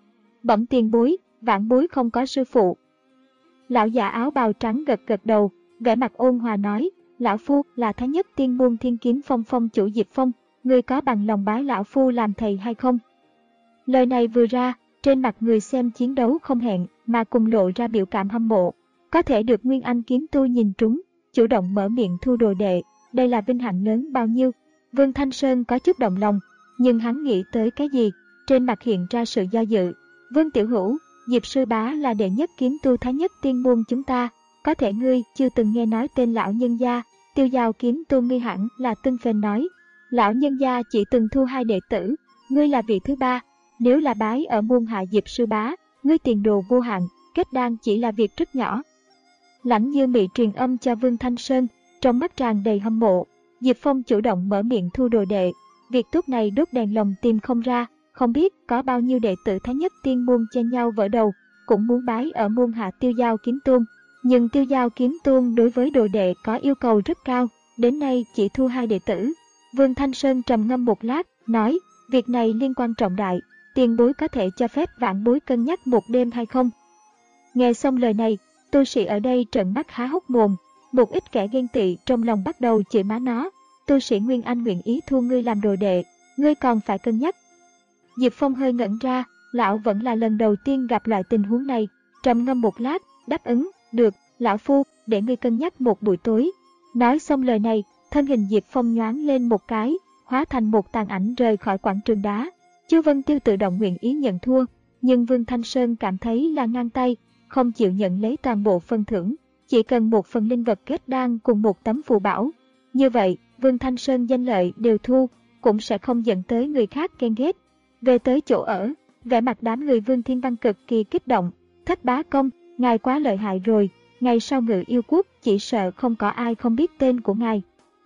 Bẩm tiền bối, vãn bối không có sư phụ. Lão giả áo bào trắng gật gật đầu, vẻ mặt ôn hòa nói, lão phu là Thái Nhất Tiên Môn Thiên Kiếm Phong phong chủ Diệp Phong, ngươi có bằng lòng bái lão phu làm thầy hay không? Lời này vừa ra, trên mặt người xem chiến đấu không hẹn mà cùng lộ ra biểu cảm hâm mộ. Có thể được Nguyên Anh kiếm tu nhìn trúng, chủ động mở miệng thu đồ đệ, đây là vinh hạnh lớn bao nhiêu. Vương Thanh Sơn có chút động lòng, nhưng hắn nghĩ tới cái gì, trên mặt hiện ra sự do dự. Vương Tiểu Hữu, Diệp sư bá là đệ nhất kiếm tu Thái Nhất Tiên Môn chúng ta, có thể ngươi chưa từng nghe nói tên lão nhân gia, Tiêu Dao Kiếm Tôn nghi hẳn là tưng phên nói, lão nhân gia chỉ từng thu hai đệ tử, ngươi là vị thứ ba, nếu là bái ở môn hạ Diệp sư bá, ngươi tiền đồ vô hạn, kết đan chỉ là việc rất nhỏ. Lãnh Như Mị truyền âm cho Vương Thanh Sơn, trong mắt tràn đầy hâm mộ. Diệp Phong chủ động mở miệng thu đồ đệ, việc tốt này đốt đèn lồng tìm không ra, không biết có bao nhiêu đệ tử Thái Nhất Tiên môn chen nhau vỡ đầu, cũng muốn bái ở môn hạ Tiêu Dao Kiếm Tôn. Nhưng Tiêu Dao Kiếm Tôn đối với đồ đệ có yêu cầu rất cao, đến nay chỉ thu hai đệ tử. Vương Thanh Sơn trầm ngâm một lát, nói, việc này liên quan trọng đại, tiền bối có thể cho phép vãn bối cân nhắc một đêm hay không? Nghe xong lời này, tu sĩ ở đây trợn mắt há hốc mồm, một ít kẻ ghen tị trong lòng bắt đầu chửi má nó, tu sĩ Nguyên Anh nguyện ý thu ngươi làm đồ đệ, ngươi còn phải cân nhắc. Diệp Phong hơi ngẩn ra, lão vẫn là lần đầu tiên gặp loại tình huống này, trầm ngâm một lát, đáp ứng, được, lão phu, để ngươi cân nhắc một buổi tối. Nói xong lời này, thân hình Diệp Phong nhoáng lên một cái, hóa thành một tàn ảnh rời khỏi quảng trường đá. Chu Vân Tiêu tự động nguyện ý nhận thua, nhưng Vương Thanh Sơn cảm thấy là ngang tay, không chịu nhận lấy toàn bộ phần thưởng, chỉ cần một phần linh vật kết đan cùng một tấm phù bảo. Như vậy, Vương Thanh Sơn danh lợi đều thu, cũng sẽ không dẫn tới người khác ghen ghét. Về tới chỗ ở, vẻ mặt đám người Vương Thiên Văn cực kỳ kích động. Thất bá công, ngài quá lợi hại rồi, ngày sau Ngự Yêu Quốc chỉ sợ không có ai không biết tên của ngài.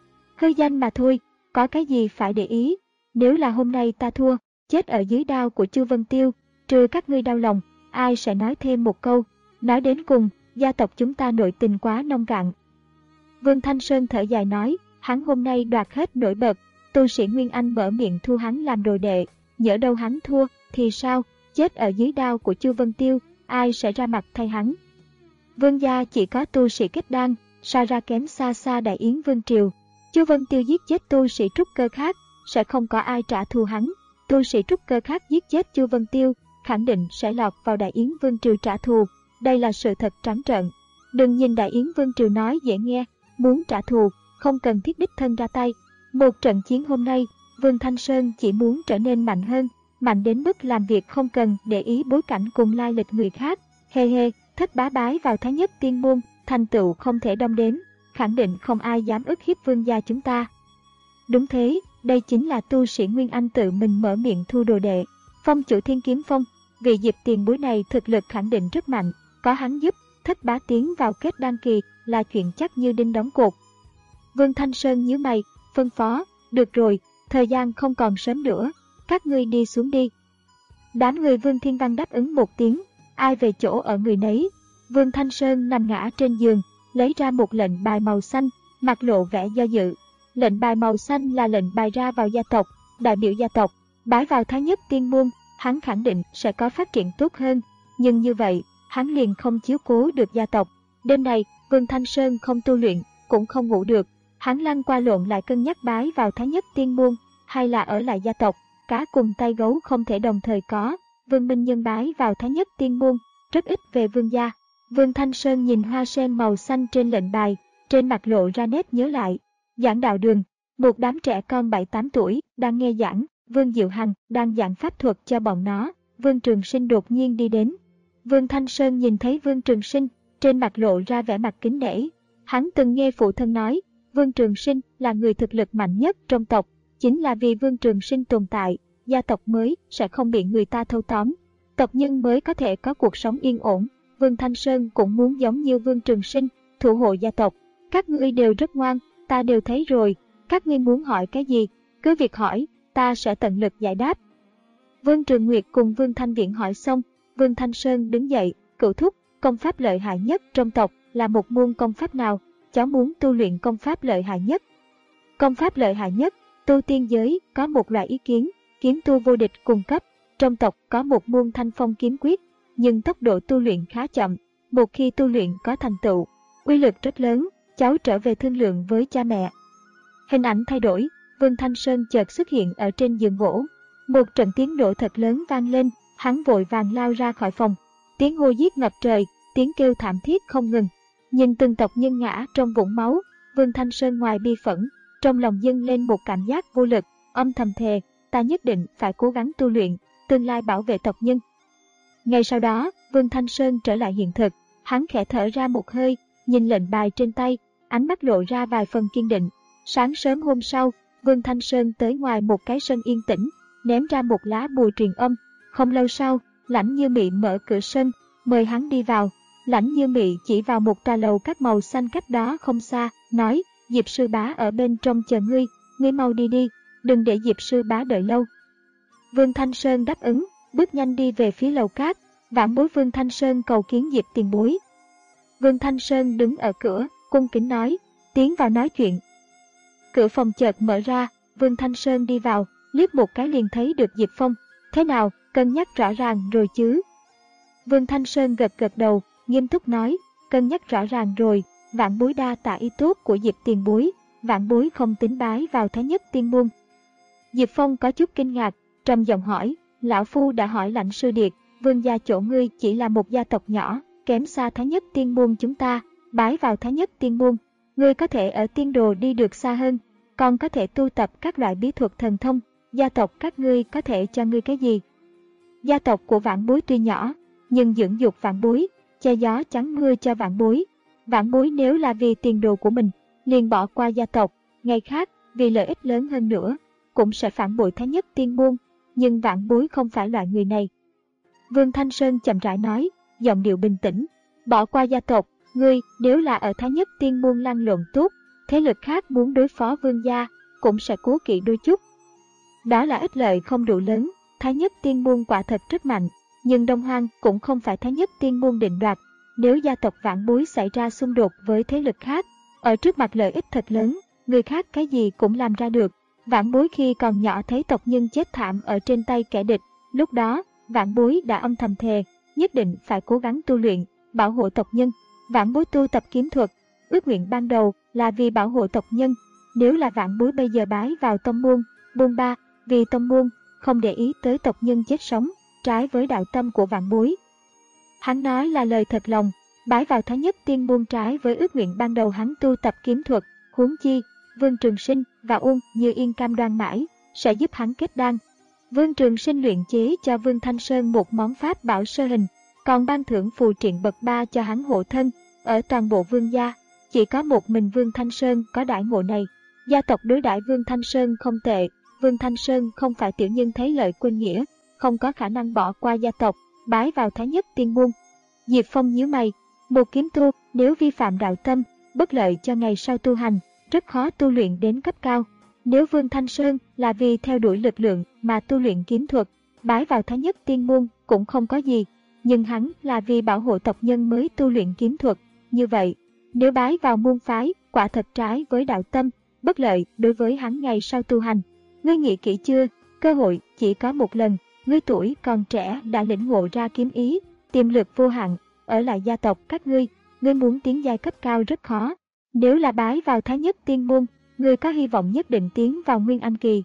Hư danh mà thôi, có cái gì phải để ý, nếu là hôm nay ta thua, chết ở dưới đao của Chu Vân Tiêu, trừ các ngươi đau lòng, ai sẽ nói thêm một câu, nói đến cùng, gia tộc chúng ta nội tình quá nông cạn. Vương Thanh Sơn thở dài nói, hắn hôm nay đoạt hết nổi bật, tu sĩ Nguyên Anh mở miệng thu hắn làm đồ đệ, nhỡ đâu hắn thua, thì sao, chết ở dưới đao của Chu Vân Tiêu, ai sẽ ra mặt thay hắn. Vương gia chỉ có tu sĩ kết đan, so ra kém xa xa Đại Yến Vương Triều. Chu Vân Tiêu giết chết tu sĩ trúc cơ khác, sẽ không có ai trả thù hắn. Tu sĩ trúc cơ khác giết chết Chu Vân Tiêu, khẳng định sẽ lọt vào Đại Yến Vương Triều trả thù. Đây là sự thật trắng trợn. Đừng nhìn Đại Yến Vương Triều nói dễ nghe, muốn trả thù, không cần thiết đích thân ra tay. Một trận chiến hôm nay, Vương Thanh Sơn chỉ muốn trở nên mạnh hơn, mạnh đến mức làm việc không cần để ý bối cảnh cùng lai lịch người khác. Hê hê, thất bá bái vào Thái Nhất Tiên môn, thành tựu không thể đong đếm, khẳng định không ai dám ức hiếp vương gia chúng ta. Đúng thế, đây chính là tu sĩ Nguyên Anh tự mình mở miệng thu đồ đệ. Phong chủ Thiên Kiếm Phong, vị Diệp tiền bối này thực lực khẳng định rất mạnh, có hắn giúp, thất bá tiến vào kết đan kỳ là chuyện chắc như đinh đóng cột. Vương Thanh Sơn nhíu mày, phân phó, được rồi, thời gian không còn sớm nữa, các ngươi đi xuống đi. Đám người Vương Thiên Văn đáp ứng một tiếng, ai về chỗ ở người nấy. Vương Thanh Sơn nằm ngã trên giường, lấy ra một lệnh bài màu xanh, mặt lộ vẻ do dự. Lệnh bài màu xanh là lệnh bài ra vào gia tộc, đại biểu gia tộc, bái vào Thái Nhất Tiên môn, hắn khẳng định sẽ có phát triển tốt hơn, nhưng như vậy, hắn liền không chiếu cố được gia tộc. Đêm này, Vương Thanh Sơn không tu luyện, cũng không ngủ được, hắn lăn qua lộn lại cân nhắc bái vào Thái Nhất Tiên môn, hay là ở lại gia tộc, cá cùng tay gấu không thể đồng thời có. Vương Minh Nhân bái vào Thái Nhất Tiên môn, rất ít về vương gia. Vương Thanh Sơn nhìn hoa sen màu xanh trên lệnh bài, trên mặt lộ ra nét nhớ lại. Giảng đạo đường, một đám trẻ con bảy tám tuổi đang nghe giảng, Vương Diệu Hằng đang giảng pháp thuật cho bọn nó. Vương Trường Sinh đột nhiên đi đến. Vương Thanh Sơn nhìn thấy Vương Trường Sinh, trên mặt lộ ra vẻ mặt kính nể. Hắn từng nghe phụ thân nói, Vương Trường Sinh là người thực lực mạnh nhất trong tộc, chính là vì Vương Trường Sinh tồn tại, gia tộc mới sẽ không bị người ta thâu tóm, tộc nhân mới có thể có cuộc sống yên ổn. Vương Thanh Sơn cũng muốn giống như Vương Trường Sinh, thủ hộ gia tộc. Các ngươi đều rất ngoan, ta đều thấy rồi, các ngươi muốn hỏi cái gì, cứ việc hỏi, ta sẽ tận lực giải đáp. Vương Trường Nguyệt cùng Vương Thanh Viễn hỏi xong, Vương Thanh Sơn đứng dậy, cửu thúc, công pháp lợi hại nhất trong tộc là một môn công pháp nào, cháu muốn tu luyện công pháp lợi hại nhất. Công pháp lợi hại nhất, tu tiên giới có một loại ý kiến, kiếm tu vô địch cùng cấp, trong tộc có một môn Thanh Phong kiếm quyết, nhưng tốc độ tu luyện khá chậm, một khi tu luyện có thành tựu, uy lực rất lớn, cháu trở về thương lượng với cha mẹ. Hình ảnh thay đổi, Vương Thanh Sơn chợt xuất hiện ở trên giường gỗ. Một trận tiếng nổ thật lớn vang lên, hắn vội vàng lao ra khỏi phòng. Tiếng hô giết ngập trời, tiếng kêu thảm thiết không ngừng. Nhìn từng tộc nhân ngã trong vũng máu, Vương Thanh Sơn ngoài bi phẫn, trong lòng dâng lên một cảm giác vô lực, âm thầm thề, ta nhất định phải cố gắng tu luyện, tương lai bảo vệ tộc nhân. Ngay sau đó, Vương Thanh Sơn trở lại hiện thực, hắn khẽ thở ra một hơi, nhìn lệnh bài trên tay, ánh mắt lộ ra vài phần kiên định. Sáng sớm hôm sau, Vương Thanh Sơn tới ngoài một cái sân yên tĩnh, ném ra một lá bùa truyền âm. Không lâu sau, Lãnh Như Mị mở cửa sân, mời hắn đi vào. Lãnh Như Mị chỉ vào một tòa lầu các màu xanh cách đó không xa, nói, Diệp sư bá ở bên trong chờ ngươi, ngươi mau đi đi, đừng để Diệp sư bá đợi lâu. Vương Thanh Sơn đáp ứng, bước nhanh đi về phía lầu cát. Vãn bối Vương Thanh Sơn cầu kiến Diệp tiền bối. Vương Thanh Sơn đứng ở cửa, cung kính nói, tiến vào nói chuyện. Cửa phòng chợt mở ra, Vương Thanh Sơn đi vào, liếc một cái liền thấy được Diệp Phong. Thế nào, cân nhắc rõ ràng rồi chứ? Vương Thanh Sơn gật gật đầu, nghiêm túc nói, cân nhắc rõ ràng rồi, vãn bối đa tạ ý tốt của Diệp tiền bối, vãn bối không tính bái vào Thái Nhất Tiên Môn. Diệp Phong có chút kinh ngạc, trầm giọng hỏi, lão phu đã hỏi Lãnh sư điệt, Vương gia chỗ ngươi chỉ là một gia tộc nhỏ, kém xa Thái Nhất Tiên Môn chúng ta, bái vào Thái Nhất Tiên Môn, ngươi có thể ở tiên đồ đi được xa hơn, còn có thể tu tập các loại bí thuật thần thông, gia tộc các ngươi có thể cho ngươi cái gì? Gia tộc của vãn bối tuy nhỏ, nhưng dưỡng dục vãn bối, che gió chắn mưa cho vãn bối. Vãn bối nếu là vì tiền đồ của mình, liền bỏ qua gia tộc, ngày khác, vì lợi ích lớn hơn nữa, cũng sẽ phản bội Thái Nhất Tiên Môn, nhưng vãn bối không phải loại người này. Vương Thanh Sơn chậm rãi nói, giọng điệu bình tĩnh, bỏ qua gia tộc, ngươi nếu là ở Thái Nhất Tiên Môn lăn lộn tốt, thế lực khác muốn đối phó vương gia, cũng sẽ cố kỵ đôi chút. Đó là ích lợi không đủ lớn, Thái Nhất Tiên Môn quả thật rất mạnh, nhưng Đông Hoang cũng không phải Thái Nhất Tiên Môn định đoạt. Nếu gia tộc vãn bối xảy ra xung đột với thế lực khác, ở trước mặt lợi ích thật lớn, người khác cái gì cũng làm ra được. Vãn bối khi còn nhỏ thấy tộc nhân chết thảm ở trên tay kẻ địch, lúc đó, vãn bối đã âm thầm thề, nhất định phải cố gắng tu luyện, bảo hộ tộc nhân. Vãn bối tu tập kiếm thuật, ước nguyện ban đầu là vì bảo hộ tộc nhân. Nếu là vãn bối bây giờ bái vào tông môn, buông ba, vì tông môn, không để ý tới tộc nhân chết sống, trái với đạo tâm của vãn bối. Hắn nói là lời thật lòng, bái vào Thái Nhất Tiên Môn trái với ước nguyện ban đầu hắn tu tập kiếm thuật, huống chi, Vương Trường Sinh và Uông Như Yên cam đoan mãi, sẽ giúp hắn kết đan. Vương Trường Sinh luyện chế cho Vương Thanh Sơn một món pháp bảo sơ hình, còn ban thưởng phù triện bậc ba cho hắn hộ thân. Ở toàn bộ vương gia, chỉ có một mình Vương Thanh Sơn có đãi ngộ này. Gia tộc đối đãi Vương Thanh Sơn không tệ, Vương Thanh Sơn không phải tiểu nhân thấy lợi quên nghĩa, không có khả năng bỏ qua gia tộc, bái vào Thái Nhất Tiên Môn. Diệp Phong nhíu mày, một kiếm tu nếu vi phạm đạo tâm, bất lợi cho ngày sau tu hành, rất khó tu luyện đến cấp cao. Nếu Vương Thanh Sơn là vì theo đuổi lực lượng mà tu luyện kiếm thuật, bái vào Thái Nhất Tiên Môn cũng không có gì, nhưng hắn là vì bảo hộ tộc nhân mới tu luyện kiếm thuật. Như vậy, nếu bái vào môn phái, quả thật trái với đạo tâm, bất lợi đối với hắn ngày sau tu hành. Ngươi nghĩ kỹ chưa, cơ hội chỉ có một lần, ngươi tuổi còn trẻ đã lĩnh ngộ ra kiếm ý, tiềm lực vô hạn, ở lại gia tộc các ngươi, ngươi muốn tiến giai cấp cao rất khó. Nếu là bái vào Thái Nhất Tiên Môn, ngươi có hy vọng nhất định tiến vào Nguyên Anh Kỳ.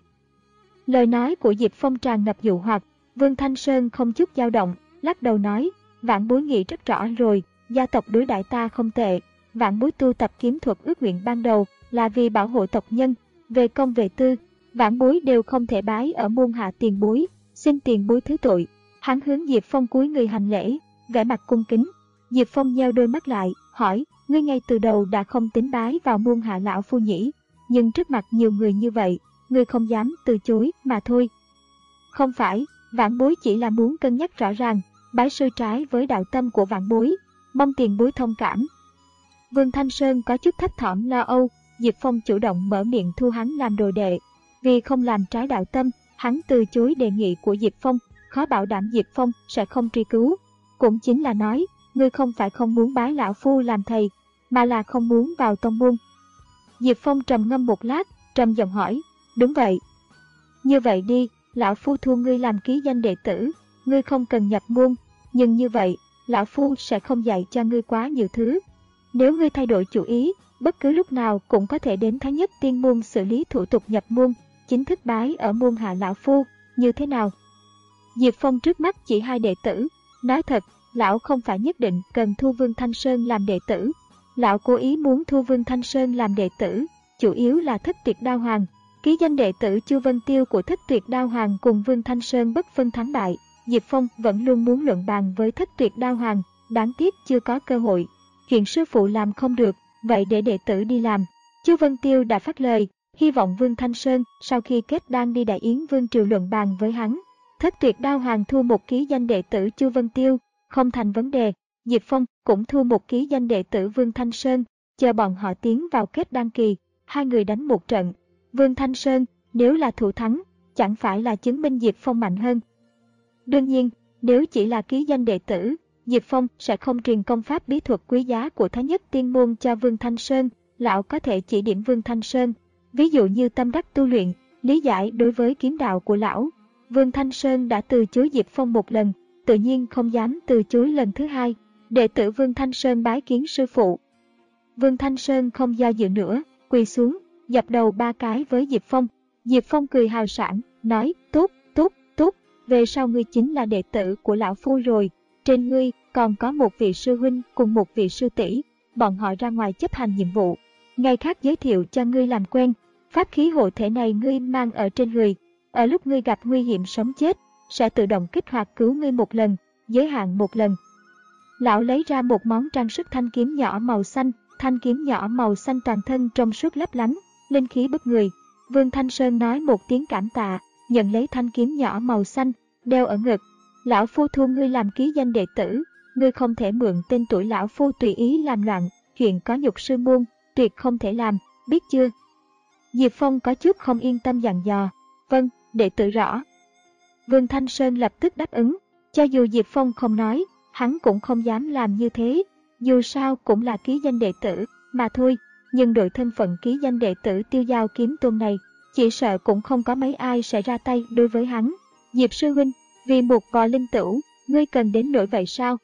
Lời nói của Diệp Phong tràn ngập dụ hoặc, Vương Thanh Sơn không chút dao động, lắc đầu nói, vãn bối nghĩ rất rõ rồi, gia tộc đối đãi ta không tệ, vãn bối tu tập kiếm thuật ước nguyện ban đầu là vì bảo hộ tộc nhân, về công về tư, vãn bối đều không thể bái ở môn hạ tiền bối, xin tiền bối thứ tội. Hắn hướng Diệp Phong cúi người hành lễ, vẻ mặt cung kính. Diệp Phong nheo đôi mắt lại, hỏi, ngươi ngay từ đầu đã không tính bái vào môn hạ lão phu nhỉ, nhưng trước mặt nhiều người như vậy, ngươi không dám từ chối mà thôi. Không phải, vãn bối chỉ là muốn cân nhắc rõ ràng, bái sư trái với đạo tâm của vãn bối, mong tiền bối thông cảm. Vương Thanh Sơn có chút thấp thỏm lo âu, Diệp Phong chủ động mở miệng thu hắn làm đồ đệ. Vì không làm trái đạo tâm, hắn từ chối đề nghị của Diệp Phong, khó bảo đảm Diệp Phong sẽ không truy cứu. Cũng chính là nói, ngươi không phải không muốn bái lão phu làm thầy, mà là không muốn vào tông môn. Diệp Phong trầm ngâm một lát, trầm giọng hỏi, đúng vậy. Như vậy đi, lão phu thu ngươi làm ký danh đệ tử, ngươi không cần nhập môn, nhưng như vậy, lão phu sẽ không dạy cho ngươi quá nhiều thứ. Nếu ngươi thay đổi chủ ý, bất cứ lúc nào cũng có thể đến Thái Nhất Tiên Môn xử lý thủ tục nhập môn, chính thức bái ở môn hạ lão phu, như thế nào? Diệp Phong trước mắt chỉ hai đệ tử, nói thật, lão không phải nhất định cần thu Vương Thanh Sơn làm đệ tử. Lão cố ý muốn thu Vương Thanh Sơn làm đệ tử, chủ yếu là Thất Tuyệt Đao Hoàng. Ký danh đệ tử Chu Vân Tiêu của Thất Tuyệt Đao Hoàng cùng Vương Thanh Sơn bất phân thắng bại. Diệp Phong vẫn luôn muốn luận bàn với Thất Tuyệt Đao Hoàng, đáng tiếc chưa có cơ hội. Chuyện sư phụ làm không được, vậy để đệ tử đi làm. Chu Vân Tiêu đã phát lời, hy vọng Vương Thanh Sơn sau khi kết đan đi Đại Yến Vương triều luận bàn với hắn. Thất Tuyệt Đao Hoàng thu một ký danh đệ tử Chu Vân Tiêu, không thành vấn đề. Diệp Phong cũng thu một ký danh đệ tử Vương Thanh Sơn, chờ bọn họ tiến vào kết đan kỳ, hai người đánh một trận. Vương Thanh Sơn nếu là thủ thắng, chẳng phải là chứng minh Diệp Phong mạnh hơn. Đương nhiên, nếu chỉ là ký danh đệ tử, Diệp Phong sẽ không truyền công pháp bí thuật quý giá của Thái Nhất Tiên Môn cho Vương Thanh Sơn, lão có thể chỉ điểm Vương Thanh Sơn, ví dụ như tâm đắc tu luyện, lý giải đối với kiếm đạo của lão. Vương Thanh Sơn đã từ chối Diệp Phong một lần, tự nhiên không dám từ chối lần thứ hai. Đệ tử Vương Thanh Sơn bái kiến sư phụ. Vương Thanh Sơn không do dự nữa, quỳ xuống, dập đầu ba cái với Diệp Phong. Diệp Phong cười hào sảng, nói, tốt, tốt, tốt, về sau ngươi chính là đệ tử của lão phu rồi. Trên ngươi còn có một vị sư huynh cùng một vị sư tỷ, bọn họ ra ngoài chấp hành nhiệm vụ. Ngày khác giới thiệu cho ngươi làm quen, pháp khí hộ thể này ngươi mang ở trên người. Ở lúc ngươi gặp nguy hiểm sống chết, sẽ tự động kích hoạt cứu ngươi một lần, giới hạn một lần. Lão lấy ra một món trang sức thanh kiếm nhỏ màu xanh, thanh kiếm nhỏ màu xanh toàn thân trong suốt lấp lánh, linh khí bức người. Vương Thanh Sơn nói một tiếng cảm tạ, nhận lấy thanh kiếm nhỏ màu xanh, đeo ở ngực. Lão phu thu ngươi làm ký danh đệ tử, ngươi không thể mượn tên tuổi lão phu tùy ý làm loạn, chuyện có nhục sư môn, tuyệt không thể làm, biết chưa? Diệp Phong có chút không yên tâm dặn dò, vâng, đệ tử rõ. Vương Thanh Sơn lập tức đáp ứng, cho dù Diệp Phong không nói, hắn cũng không dám làm như thế, dù sao cũng là ký danh đệ tử, mà thôi, nhưng đội thân phận ký danh đệ tử Tiêu Giao Kiếm Tôn này, chỉ sợ cũng không có mấy ai sẽ ra tay đối với hắn. Diệp sư huynh, vì một vò linh tửu, ngươi cần đến nỗi vậy sao?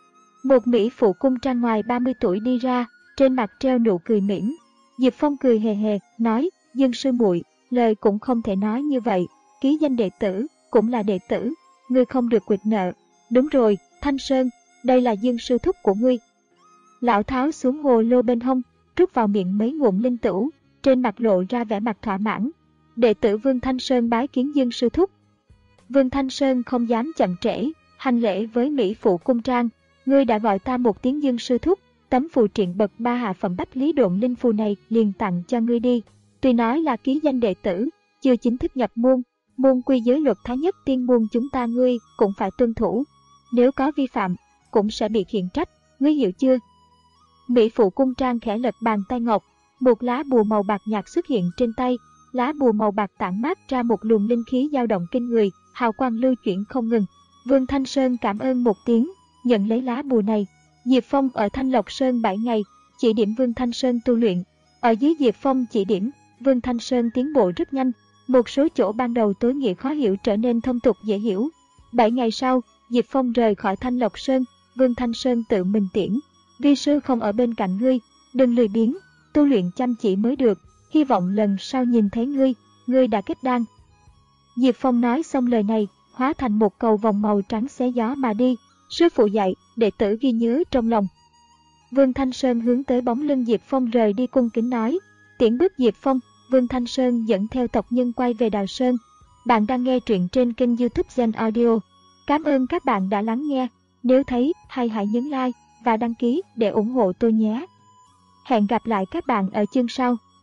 Một mỹ phụ cung trang ngoài ba mươi tuổi đi ra, trên mặt treo nụ cười mỉm. Diệp Phong cười hề hề, nói, Dương sư muội, lời cũng không thể nói như vậy, ký danh đệ tử, cũng là đệ tử, ngươi không được quỵt nợ. Đúng rồi, Thanh Sơn, đây là Dương sư thúc của ngươi. Lão tháo xuống hồ lô bên hông, trút vào miệng mấy ngụm linh tửu, trên mặt lộ ra vẻ mặt thỏa mãn. Đệ tử Vương Thanh Sơn bái kiến Dương sư thúc. Vương Thanh Sơn không dám chậm trễ, hành lễ với mỹ phụ cung trang. Ngươi đã gọi ta một tiếng Dương sư thúc, tấm phù triện bậc ba hạ phẩm bách lý độn linh phù này liền tặng cho ngươi đi. Tuy nói là ký danh đệ tử, chưa chính thức nhập môn, môn quy giới luật Thái Nhất Tiên Môn chúng ta ngươi cũng phải tuân thủ. Nếu có vi phạm, cũng sẽ bị khiển trách, ngươi hiểu chưa? Mỹ phụ cung trang khẽ lật bàn tay ngọc, một lá bùa màu bạc nhạt xuất hiện trên tay, lá bùa màu bạc tản mát ra một luồng linh khí dao động kinh người, hào quang lưu chuyển không ngừng. Vương Thanh Sơn cảm ơn một tiếng, nhận lấy lá bùa này. Diệp Phong ở Thanh Lộc Sơn bảy ngày, chỉ điểm Vương Thanh Sơn tu luyện. Ở dưới Diệp Phong chỉ điểm, Vương Thanh Sơn tiến bộ rất nhanh, một số chỗ ban đầu tối nghĩa khó hiểu trở nên thông tục dễ hiểu. bảy ngày sau, Diệp Phong rời khỏi Thanh Lộc Sơn, Vương Thanh Sơn tự mình tiễn. Vi sư không ở bên cạnh ngươi, đừng lười biếng, tu luyện chăm chỉ mới được, hy vọng lần sau nhìn thấy ngươi, ngươi đã kết đan. Diệp Phong nói xong lời này, hóa thành một cầu vòng màu trắng xé gió mà đi. Sư phụ dạy, đệ tử ghi nhớ trong lòng. Vương Thanh Sơn hướng tới bóng lưng Diệp Phong rời đi cung kính nói. Tiễn bước Diệp Phong, Vương Thanh Sơn dẫn theo tộc nhân quay về Đào Sơn. Bạn đang nghe truyện trên kênh YouTube Gen Audio. Cảm ơn các bạn đã lắng nghe. Nếu thấy hay hãy nhấn like và đăng ký để ủng hộ tôi nhé. Hẹn gặp lại các bạn ở chương sau.